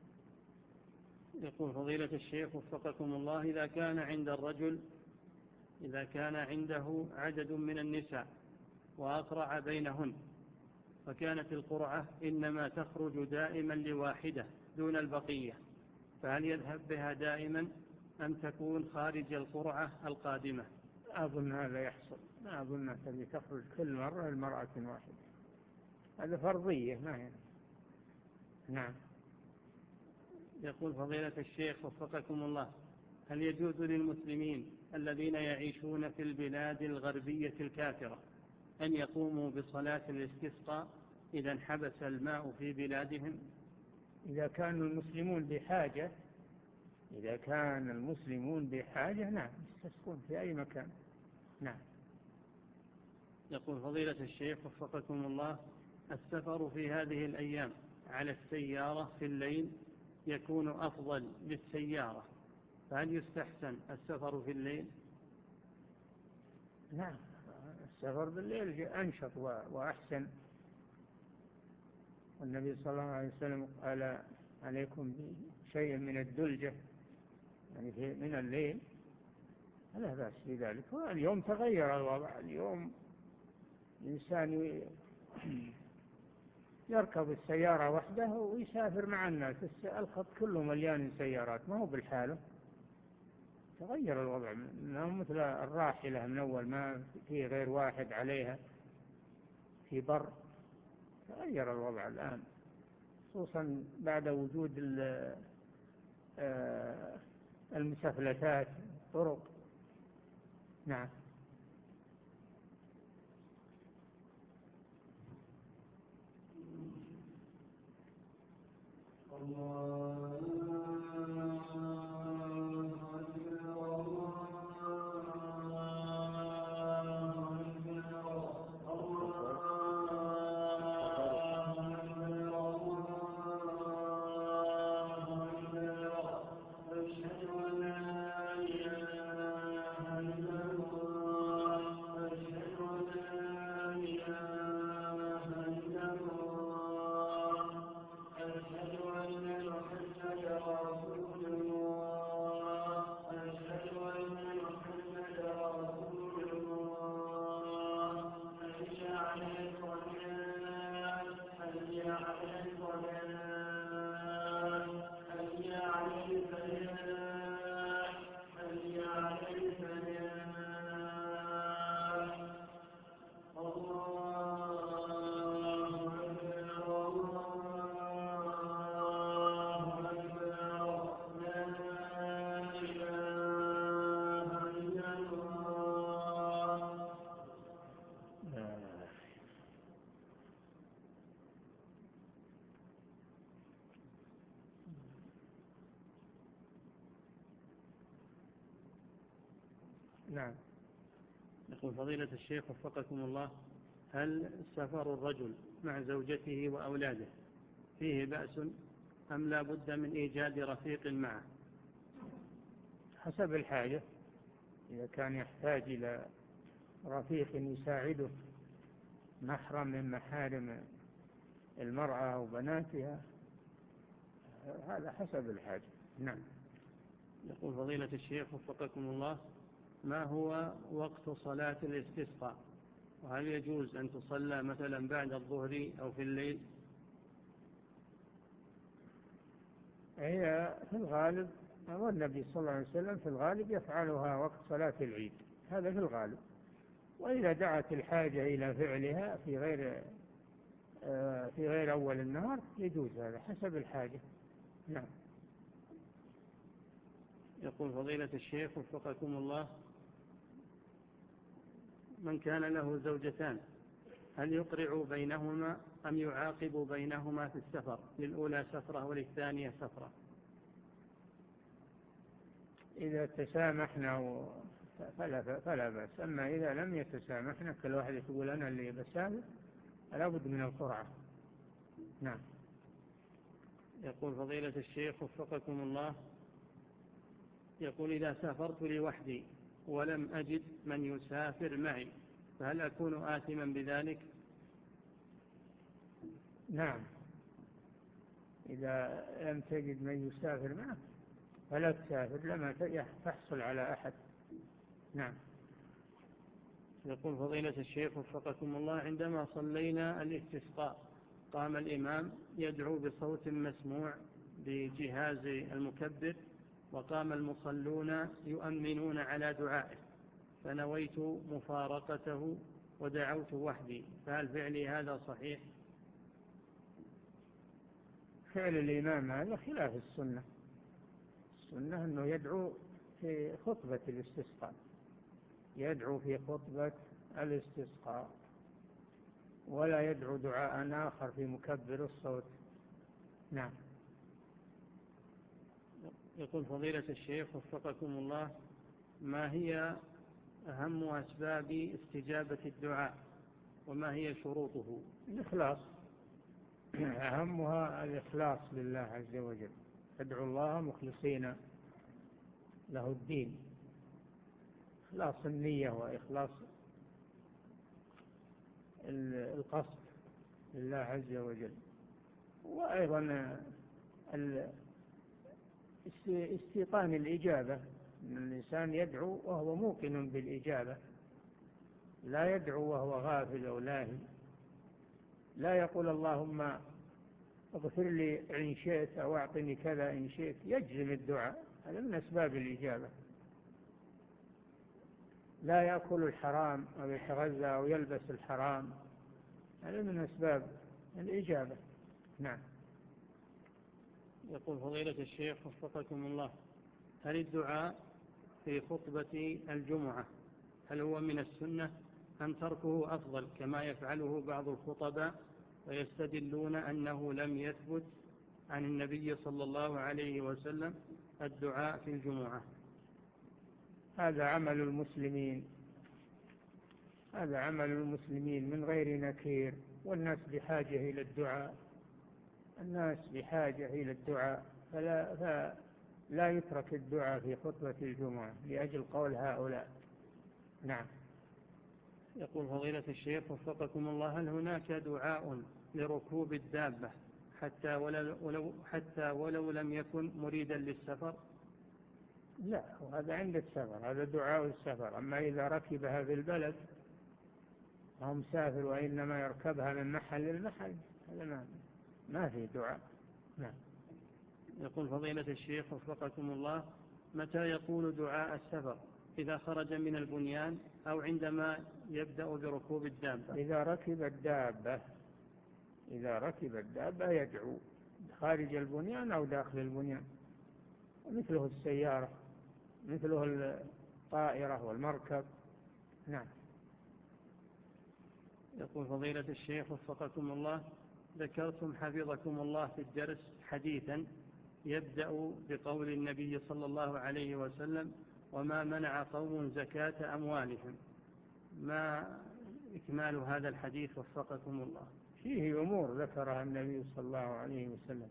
يقول فضيلة الشيخ وفقكم الله، إذا كان عند الرجل إذا كان عنده عدد من النساء وأقرع بينهن، فكانت القرعة إنما تخرج دائما لواحدة دون البقية، فهل يذهب بها دائما أم تكون خارج القرعة القادمة؟ أظن هذا يحصل، ما أظن تبي تخرج كل مرة المرأة واحدة، هذا فرضية ما هي. نعم. يقول فضيلة الشيخ وفقكم الله، هل يجوز للمسلمين الذين يعيشون في البلاد الغربية الكافرة أن يقوموا بصلاة الاستسقاء إذا انحبس الماء في بلادهم؟ إذا كانوا المسلمون بحاجة إذا كان المسلمون بحاجة نعم يستسقون في أي مكان. نعم. يقول فضيلة الشيخ وفقكم الله، السفر في هذه الأيام على السيارة في الليل يكون أفضل للسيارة، فهل يستحسن السفر في الليل؟ نعم، السفر بالليل أنشط وأحسن. والنبي صلى الله عليه وسلم قال عليكم بشيء من الدلجة، يعني من الليل، لا بأس بذلك. اليوم تغير الوضع، اليوم الإنسان يركب السيارة وحده ويسافر مع الناس، الخط كله مليان سيارات، ما هو بالحالة. تغير الوضع، ما مثل الراحلة من أول ما في غير واحد عليها في بر. تغير الوضع الآن، خصوصا بعد وجود المسافلتات طرق. نعم. نعم. يقول فضيلة الشيخ وفقكم الله، هل سفر الرجل مع زوجته وأولاده فيه بأس أم لا بد من إيجاد رفيق معه؟ حسب الحاجة، إذا كان يحتاج إلى رفيق يساعده محرم من محارم المرأة وبناتها، هذا حسب الحاجة. نعم. يقول فضيلة الشيخ وفقكم الله، ما هو وقت صلاة الاستسقاء؟ وهل يجوز أن تصلى مثلا بعد الظهر أو في الليل؟ هي في الغالب، والنبي صلى الله عليه وسلم في الغالب يفعلها وقت صلاة العيد، هذا في الغالب. وإذا دعت الحاجة إلى فعلها في غير في غير أول النهار يجوز هذا حسب الحاجة. نعم. يقول فضيلة الشيخ وفقكم الله، من كان له زوجتان هل يقرع بينهما أم يعاقب بينهما في السفر، للأولى سفرة وللثانية سفرة؟ إذا تسامحنا فلا, فلا بأس، أما إذا لم يتسامحنا كل واحد يقول أنا اللي بسافر فلا بد من القرعة. نعم. يقول فضيلة الشيخ وفقكم الله، يقول إذا سافرت لوحدي ولم أجد من يسافر معي فهل أكون آثما بذلك؟ نعم، إذا لم تجد من يسافر معك فلا تسافر لما تحصل على أحد. نعم. يقول فضيلة الشيخ وفقكم الله، عندما صلينا الاستسقاء قام الإمام يدعو بصوت مسموع بجهاز المكبر، وقام المصلون يؤمنون على دعائه، فنويت مفارقته ودعوت وحدي، فهل فعلي هذا صحيح؟ فعل الإمام هذا خلاف السنة. السنة أنه يدعو في خطبة الاستسقاء، يدعو في خطبة الاستسقاء، ولا يدعو دعاء آخر في مكبر الصوت. نعم. يقول فضيلة الشيخ وفقكم الله، ما هي أهم أسباب استجابة الدعاء وما هي شروطه؟ الإخلاص، أهمها الإخلاص لله عز وجل، ادعوا الله مخلصين له الدين، إخلاص النية وإخلاص القصد لله عز وجل. وأيضا استيقان الإجابة، أن الإنسان يدعو وهو موقن بالإجابة، لا يدعو وهو غافل أو لاهي، لا يقول اللهم اغفر لي إن شئت أو أعطني كذا إن شئت، يجزم الدعاء، هذا من أسباب الإجابة. لا يأكل الحرام أو يتغذى أو يلبس الحرام، هذا من أسباب الإجابة. نعم. يقول فضيلة الشيخ وفقكم الله، هل الدعاء في خطبة الجمعة هل هو من السنة أم تركه أفضل كما يفعله بعض الخطباء ويستدلون أنه لم يثبت عن النبي صلى الله عليه وسلم الدعاء في الجمعة؟ هذا عمل المسلمين، هذا عمل المسلمين من غير نكير، والناس بحاجة إلى الدعاء، الناس بحاجة إلى الدعاء، فلا, فلا يترك الدعاء في خطبة الجمعة لأجل قول هؤلاء. نعم. يقول فضيلة الشيخ وفقكم الله، هل هناك دعاء لركوب الدابة حتى ولو, حتى ولو لم يكن مريدا للسفر؟ لا، وهذا عند السفر، هذا دعاء السفر. أما إذا ركبها في البلد وهو مسافر وإنما يركبها من محل للمحل، هذا ما, ما في دعاء. نعم. يقول فضيلة الشيخ وفقكم الله، متى يقول دعاء السفر؟ إذا خرج من البنيان أو عندما يبدأ بركوب الدابة؟ إذا ركب الدابة، إذا ركب الدابة يدعو خارج البنيان أو داخل البنيان، مثله السيارة، مثله الطائرة والمركب. نعم. يقول فضيلة الشيخ وفقكم الله، ذكرتم حفظكم الله في الدرس حديثا يبدأ بقول النبي صلى الله عليه وسلم وما منع قوم زكاة أموالهم، ما إكمال هذا الحديث وفقكم الله؟ فيه أمور ذكرها النبي صلى الله عليه وسلم،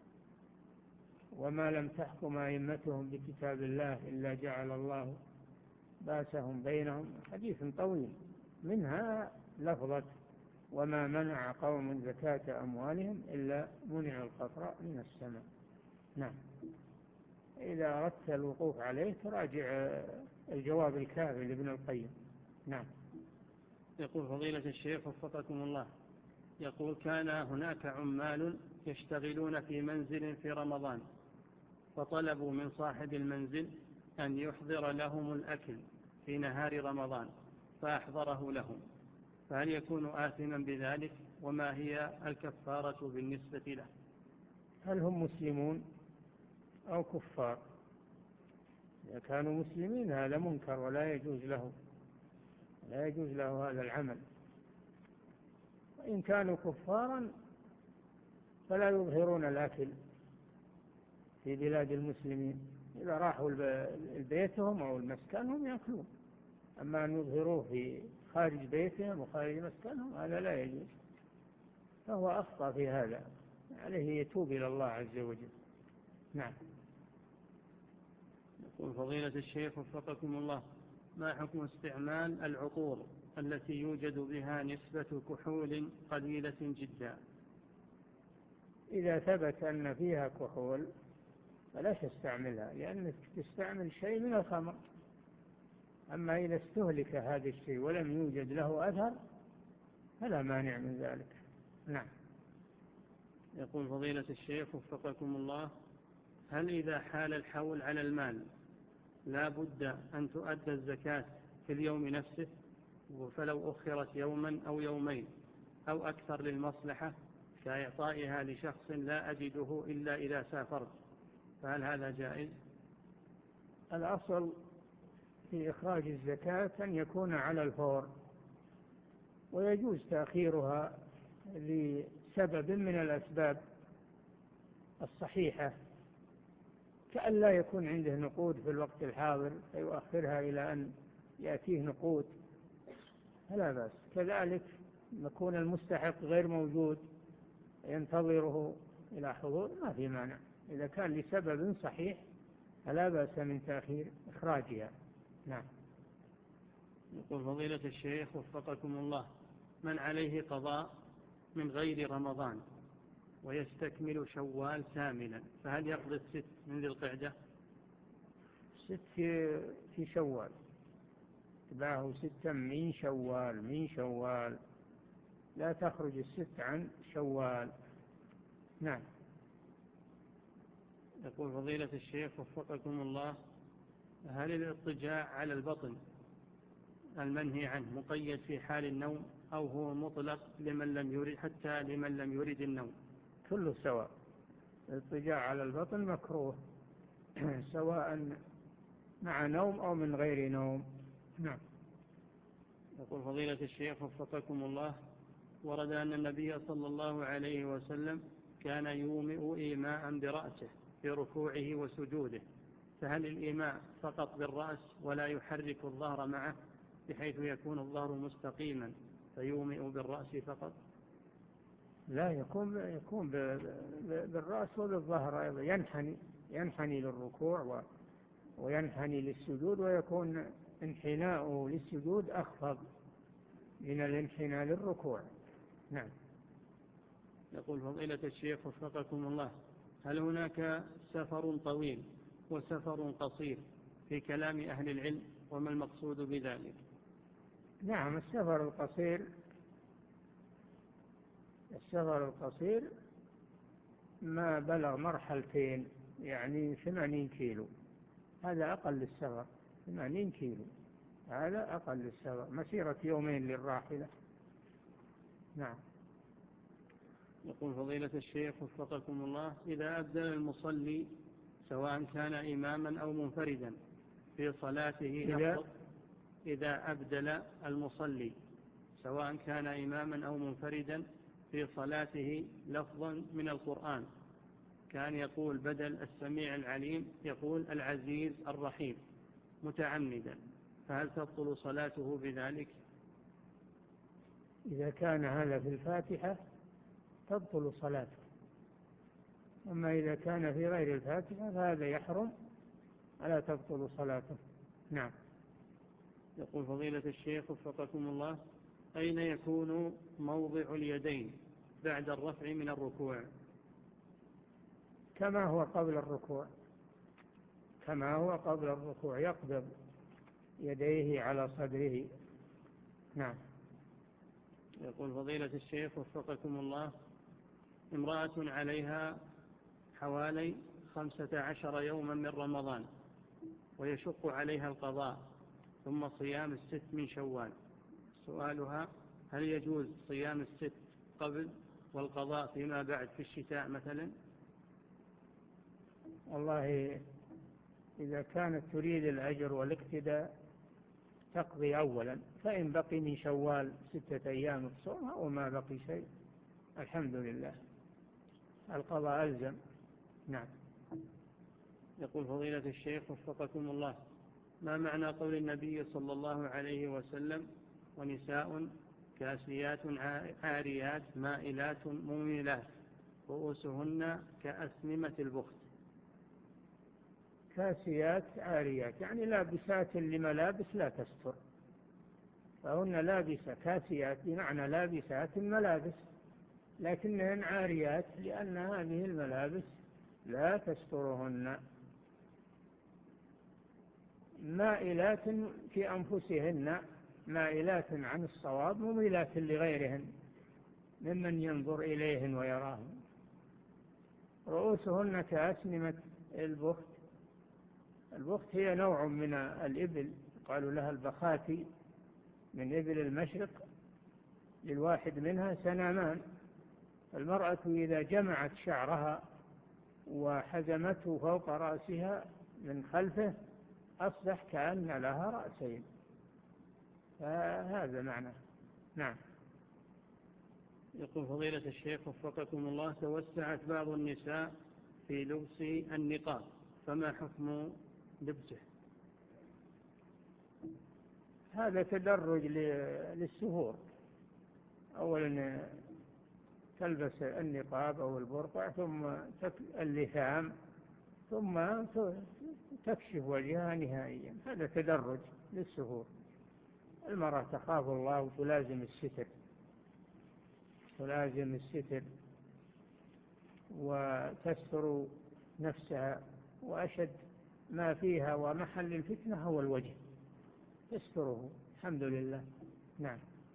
وما لم تحكم أئمتهم بكتاب الله إلا جعل الله باسهم بينهم، حديث طويل، منها لفظة وما منع قوم زكاة أموالهم إلا منع القطر من السماء. نعم. إذا أردت الوقوف عليه تراجع الجواب الكافي لابن القيم. نعم. يقول فضيلة الشيخ وفقكم الله، يقول كان هناك عمال يشتغلون في منزل في رمضان، فطلبوا من صاحب المنزل أن يحضر لهم الأكل في نهار رمضان، فأحضره لهم، فهل يكون آثما بذلك وما هي الكفارة بالنسبة له؟ هل هم مسلمون أو كفار؟ إذا كانوا مسلمين هذا منكر ولا يجوز له، لا يجوز له هذا العمل. وإن كانوا كفارا فلا يظهرون الأكل في بلاد المسلمين، إذا راحوا بيتهم أو المسكنهم يأكلون، أما أن يظهروه في خارج بيتهم وخارج مسكنهم هذا لا يجوز، فهو أخطأ في هذا. عليه يتوب إلى الله عز وجل. نعم. يقول فضيلة الشيخ وفقكم الله: ما حكم استعمال العطور التي يوجد بها نسبة كحول قليلة جدا؟ إذا ثبت أن فيها كحول فلا تستعملها، لأنك تستعمل شيء من الخمر. أما إذا استهلك هذا الشيء ولم يوجد له أثر فلا مانع من ذلك. نعم. يقول فضيلة الشيخ وفقكم الله: هل إذا حال الحول على المال لا بد أن تؤدى الزكاة في اليوم نفسه، فلو أخرت يوما أو يومين أو أكثر للمصلحة كإعطائها لشخص لا أجده إلا إذا سافرت، فهل هذا جائز؟ الأصل في إخراج الزكاة أن يكون على الفور، ويجوز تأخيرها لسبب من الأسباب الصحيحة، كأن لا يكون عنده نقود في الوقت الحاضر فيؤخرها إلى أن يأتيه نقود، فلا بأس. كذلك يكون المستحق غير موجود ينتظره إلى حضور، ما في مانع. إذا كان لسبب صحيح فلا بأس من تأخير إخراجها. نعم. يقول فضيلة الشيخ وفقكم الله: من عليه قضاء من غير رمضان ويستكمل شوال كاملا، فهل يقضي الست من ذي القعدة؟ ست في, في شوال، تبعه ستا من شوال، من شوال لا تخرج الست عن شوال. نعم. يقول فضيلة الشيخ وفقكم الله: هل الاضطجاع على البطن المنهي عنه مقيد في حال النوم أو هو مطلق لمن لم يرد حتى لمن لم يرد النوم؟ كله سواء، الاضطجاع على البطن مكروه سواء مع نوم أو من غير نوم. نعم. يقول فضيلة الشيخ وفقكم الله: ورد أن النبي صلى الله عليه وسلم كان يومئ إيماء برأسه في ركوعه وسجوده، فهل الإيماء فقط بالرأس ولا يحرك الظهر معه بحيث يكون الظهر مستقيما فيومئ بالرأس فقط؟ لا، يكون يكون بالرأس وبالظهر أيضا، ينحني ينحني للركوع وينحني للسجود، ويكون انحناؤه للسجود أخفض من الانحناء للركوع. نعم. يقول فضيلة الشيخ وفقكم الله: هل هناك سفر طويل وسفر قصير في كلام أهل العلم، وما المقصود بذلك؟ نعم، السفر القصير السفر القصير ما بلغ مرحلتين، يعني ثمانين كيلو، هذا أقل السفر، ثمانين كيلو هذا أقل السفر، مسيرة يومين للراحلة. نعم. يقول فضيلة الشيخ وفقكم الله: إذا أبدل المصلي سواء كان إماما أو منفردا في صلاته إذا, إذا أبدل المصلي سواء كان إماما أو منفردا في صلاته لفظا من القرآن، كان يقول بدل السميع العليم يقول العزيز الرحيم متعمدا، فهل تبطل صلاته بذلك؟ إذا كان هذا في الفاتحة تبطل صلاته، أما إذا كان في غير الفاتحة فهذا يحرم ولا تبطل صلاته. نعم. يقول فضيلة الشيخ وفقكم الله: أين يكون موضع اليدين بعد الرفع من الركوع؟ كما هو قبل الركوع، كما هو قبل الركوع، يقبض يديه على صدره. نعم. يقول فضيلة الشيخ وفقكم الله: امرأة عليها حوالي خمسة عشر يوما من رمضان ويشق عليها القضاء ثم صيام الست من شوال، سؤالها: هل يجوز صيام الست قبل والقضاء فيما بعد في الشتاء مثلا؟ والله إذا كانت تريد الأجر والاقتداء تقضي أولا، فإن بقي من شوال ستة أيام تصومها وما بقي شيء الحمد لله، القضاء ألزم. نعم. يقول فضيلة الشيخ وفقكم الله: ما معنى قول النبي صلى الله عليه وسلم: ونساء كاسيات عاريات مائلات مميلات، رؤوسهن كأسنمة البخت. كاسيات عاريات يعني لابسات لملابس لا تستر، فهن لابسة كاسيات بمعنى لابسات الملابس، لكنهن عاريات لأن هذه الملابس لا تسترهن. مائلات في أنفسهن، مائلات عن الصواب مميلات لغيرهن ممن ينظر إليهن ويراهن. رؤوسهن كأسنمة البخت. البخت هي نوع من الإبل قالوا لها البخاتي، من إبل المشرق، للواحد منها سنامان. المرأة إذا جمعت شعرها وحزمته فوق رأسها من خلفه أصبح كأن لها رأسين، فهذا معنى. نعم. يقول فضيلة الشيخ وفقكم الله: توسعت بعض النساء في لبس النقاب، فما حكم لبسه؟ هذا تدرج للسهور. أولا تلبس النقاب أو البرقع، ثم اللثام، ثم تكشف وجهها نهائيا. هذا تدرج للسهور. المرأة تخاف الله وتلازم الستر، تلازم الستر وتستر نفسها، وأشد ما فيها ومحل الفتنة هو الوجه، تستره الحمد لله. نعم.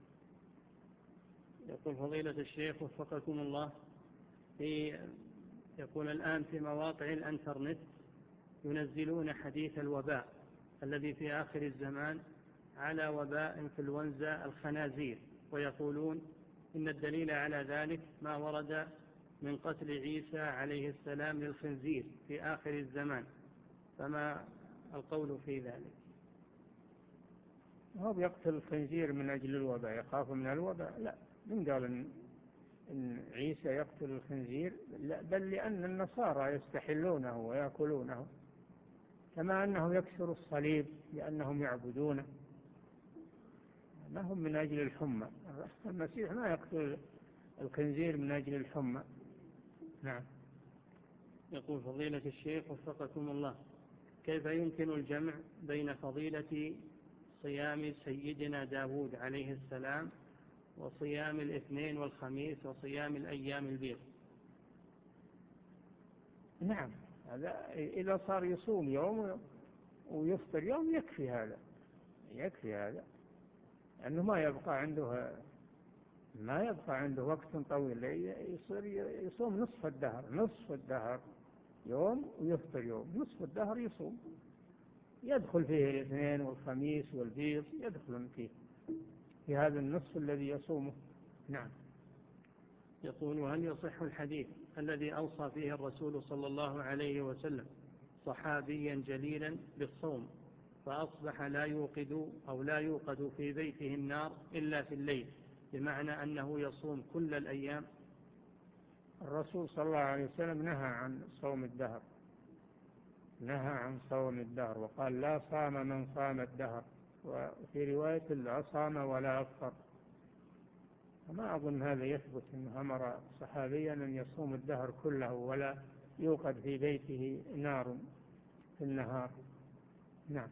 يقول فضيلة الشيخ وفقكم الله: في يقول الآن في مواقع الانترنت ينزلون حديث الوباء الذي في آخر الزمان على وباء انفلونزا الخنازير، ويقولون إن الدليل على ذلك ما ورد من قتل عيسى عليه السلام للخنزير في آخر الزمان، فما القول في ذلك؟ هو يقتل الخنزير من أجل الوباء، يخاف من الوباء؟ لا، من قال إن, إن عيسى يقتل الخنزير؟ لا، بل لأن النصارى يستحلونه ويأكلونه، كما أنهم يكسروا الصليب لأنهم يعبدونه، ما هم من أجل الحمى. المسيح ما يقتل الخنزير من أجل الحمى. نعم. يقول فضيلة الشيخ وفقكم الله: كيف يمكن الجمع بين فضيلة صيام سيدنا داود عليه السلام وصيام الاثنين والخميس وصيام الأيام البيض؟ نعم، هذا إذا صار يصوم يوم ويفطر يوم يكفي هذا، يكفي هذا، لأنه ما يبقى عنده ما يبقى عنده وقت طويل، يصير يصوم نصف الدهر، نصف الدهر يوم ويفطر يوم، نصف الدهر يصوم، يدخل فيه الاثنين والخميس والبيض، يدخلون فيه في هذا النصف الذي يصومه. نعم. يقول: وهل يصح الحديث الذي أوصى فيه الرسول صلى الله عليه وسلم صحابيا جليلا بالصوم فأصبح لا يوقد أو لا يوقد في بيته النار إلا في الليل، بمعنى أنه يصوم كل الأيام؟ الرسول صلى الله عليه وسلم نهى عن صوم الدهر، نهى عن صوم الدهر، وقال: لا صام من صام الدهر، وفي رواية لا صام ولا أفطر. وما أظن هذا يثبت أنه أمر صحابيا أن يصوم الدهر كله ولا يوقد في بيته نار في النهار. نعم.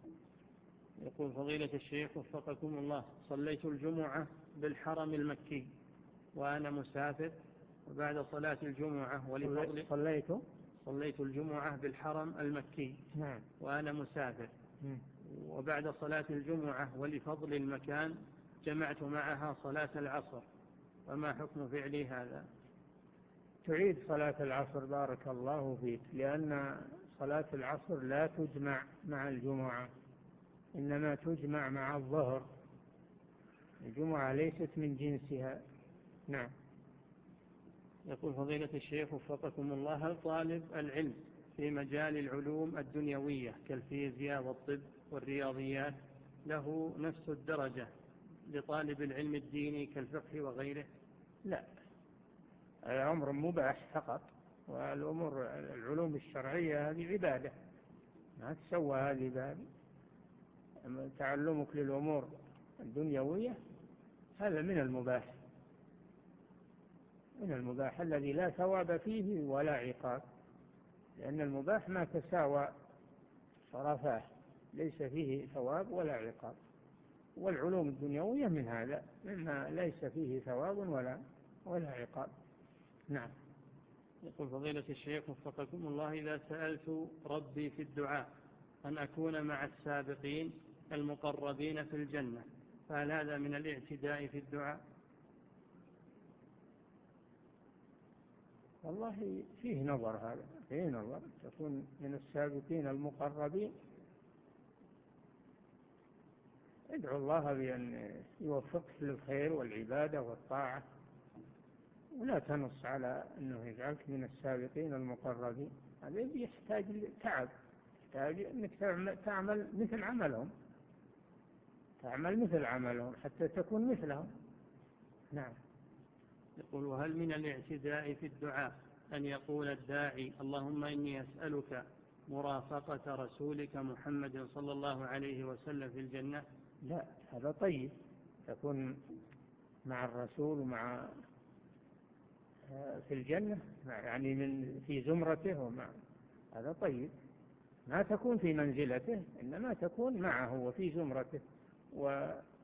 يقول فضيلة الشيخ وفقكم الله: صليت الجمعة بالحرم المكي وأنا مسافر، وبعد صلاة الجمعة ولفضل صليت صليت الجمعة بالحرم المكي نعم وأنا مسافر م. وبعد صلاة الجمعة ولفضل المكان جمعت معها صلاة العصر، فما حكم فعلي هذا؟ تعيد صلاة العصر بارك الله فيك، لأن صلاة العصر لا تجمع مع الجمعة، إنما تجمع مع الظهر، الجمعة ليست من جنسها. نعم. يقول فضيلة الشيخ وفقكم الله: هل طالب العلم في مجال العلوم الدنيوية كالفيزياء والطب والرياضيات له نفس الدرجة لطالب العلم الديني كالفقه وغيره؟ لا، الأمر مباح فقط، والأمور العلوم الشرعية هذه عبادة، ما تسوى هذه عبادة. تعلمك للأمور الدنيوية هذا من المباح. من المباح الذي لا ثواب فيه ولا عقاب، لأن المباح ما تساوى صرفاه ليس فيه ثواب ولا عقاب، والعلوم الدنيوية من هذا مما ليس فيه ثواب ولا ولا عقاب. نعم. يقول فضيلة الشيخ وفقكم الله: إذا سألت ربي في الدعاء أن أكون مع السابقين المقربين في الجنة، فهل هذا من الاعتداء في الدعاء؟ والله فيه نظر، هذا فيه نظر، تكون من السابقين المقربين. ادعو الله بأن يوفقك للخير والعبادة والطاعة، ولا تنص على أنه يجعلك من السابقين المقربين. هذا يحتاج تعب، يحتاج أنك تعمل مثل عملهم، تعمل مثل عملهم حتى تكون مثلهم. نعم. يقول: وهل من الاعتداء في الدعاء أن يقول الداعي اللهم إني أسألك مرافقة رسولك محمد صلى الله عليه وسلم في الجنة؟ لا، هذا طيب، تكون مع الرسول ومع في الجنة، يعني من في زمرته، ومع هذا طيب. ما تكون في منزلته، إنما تكون معه وفي زمرته، و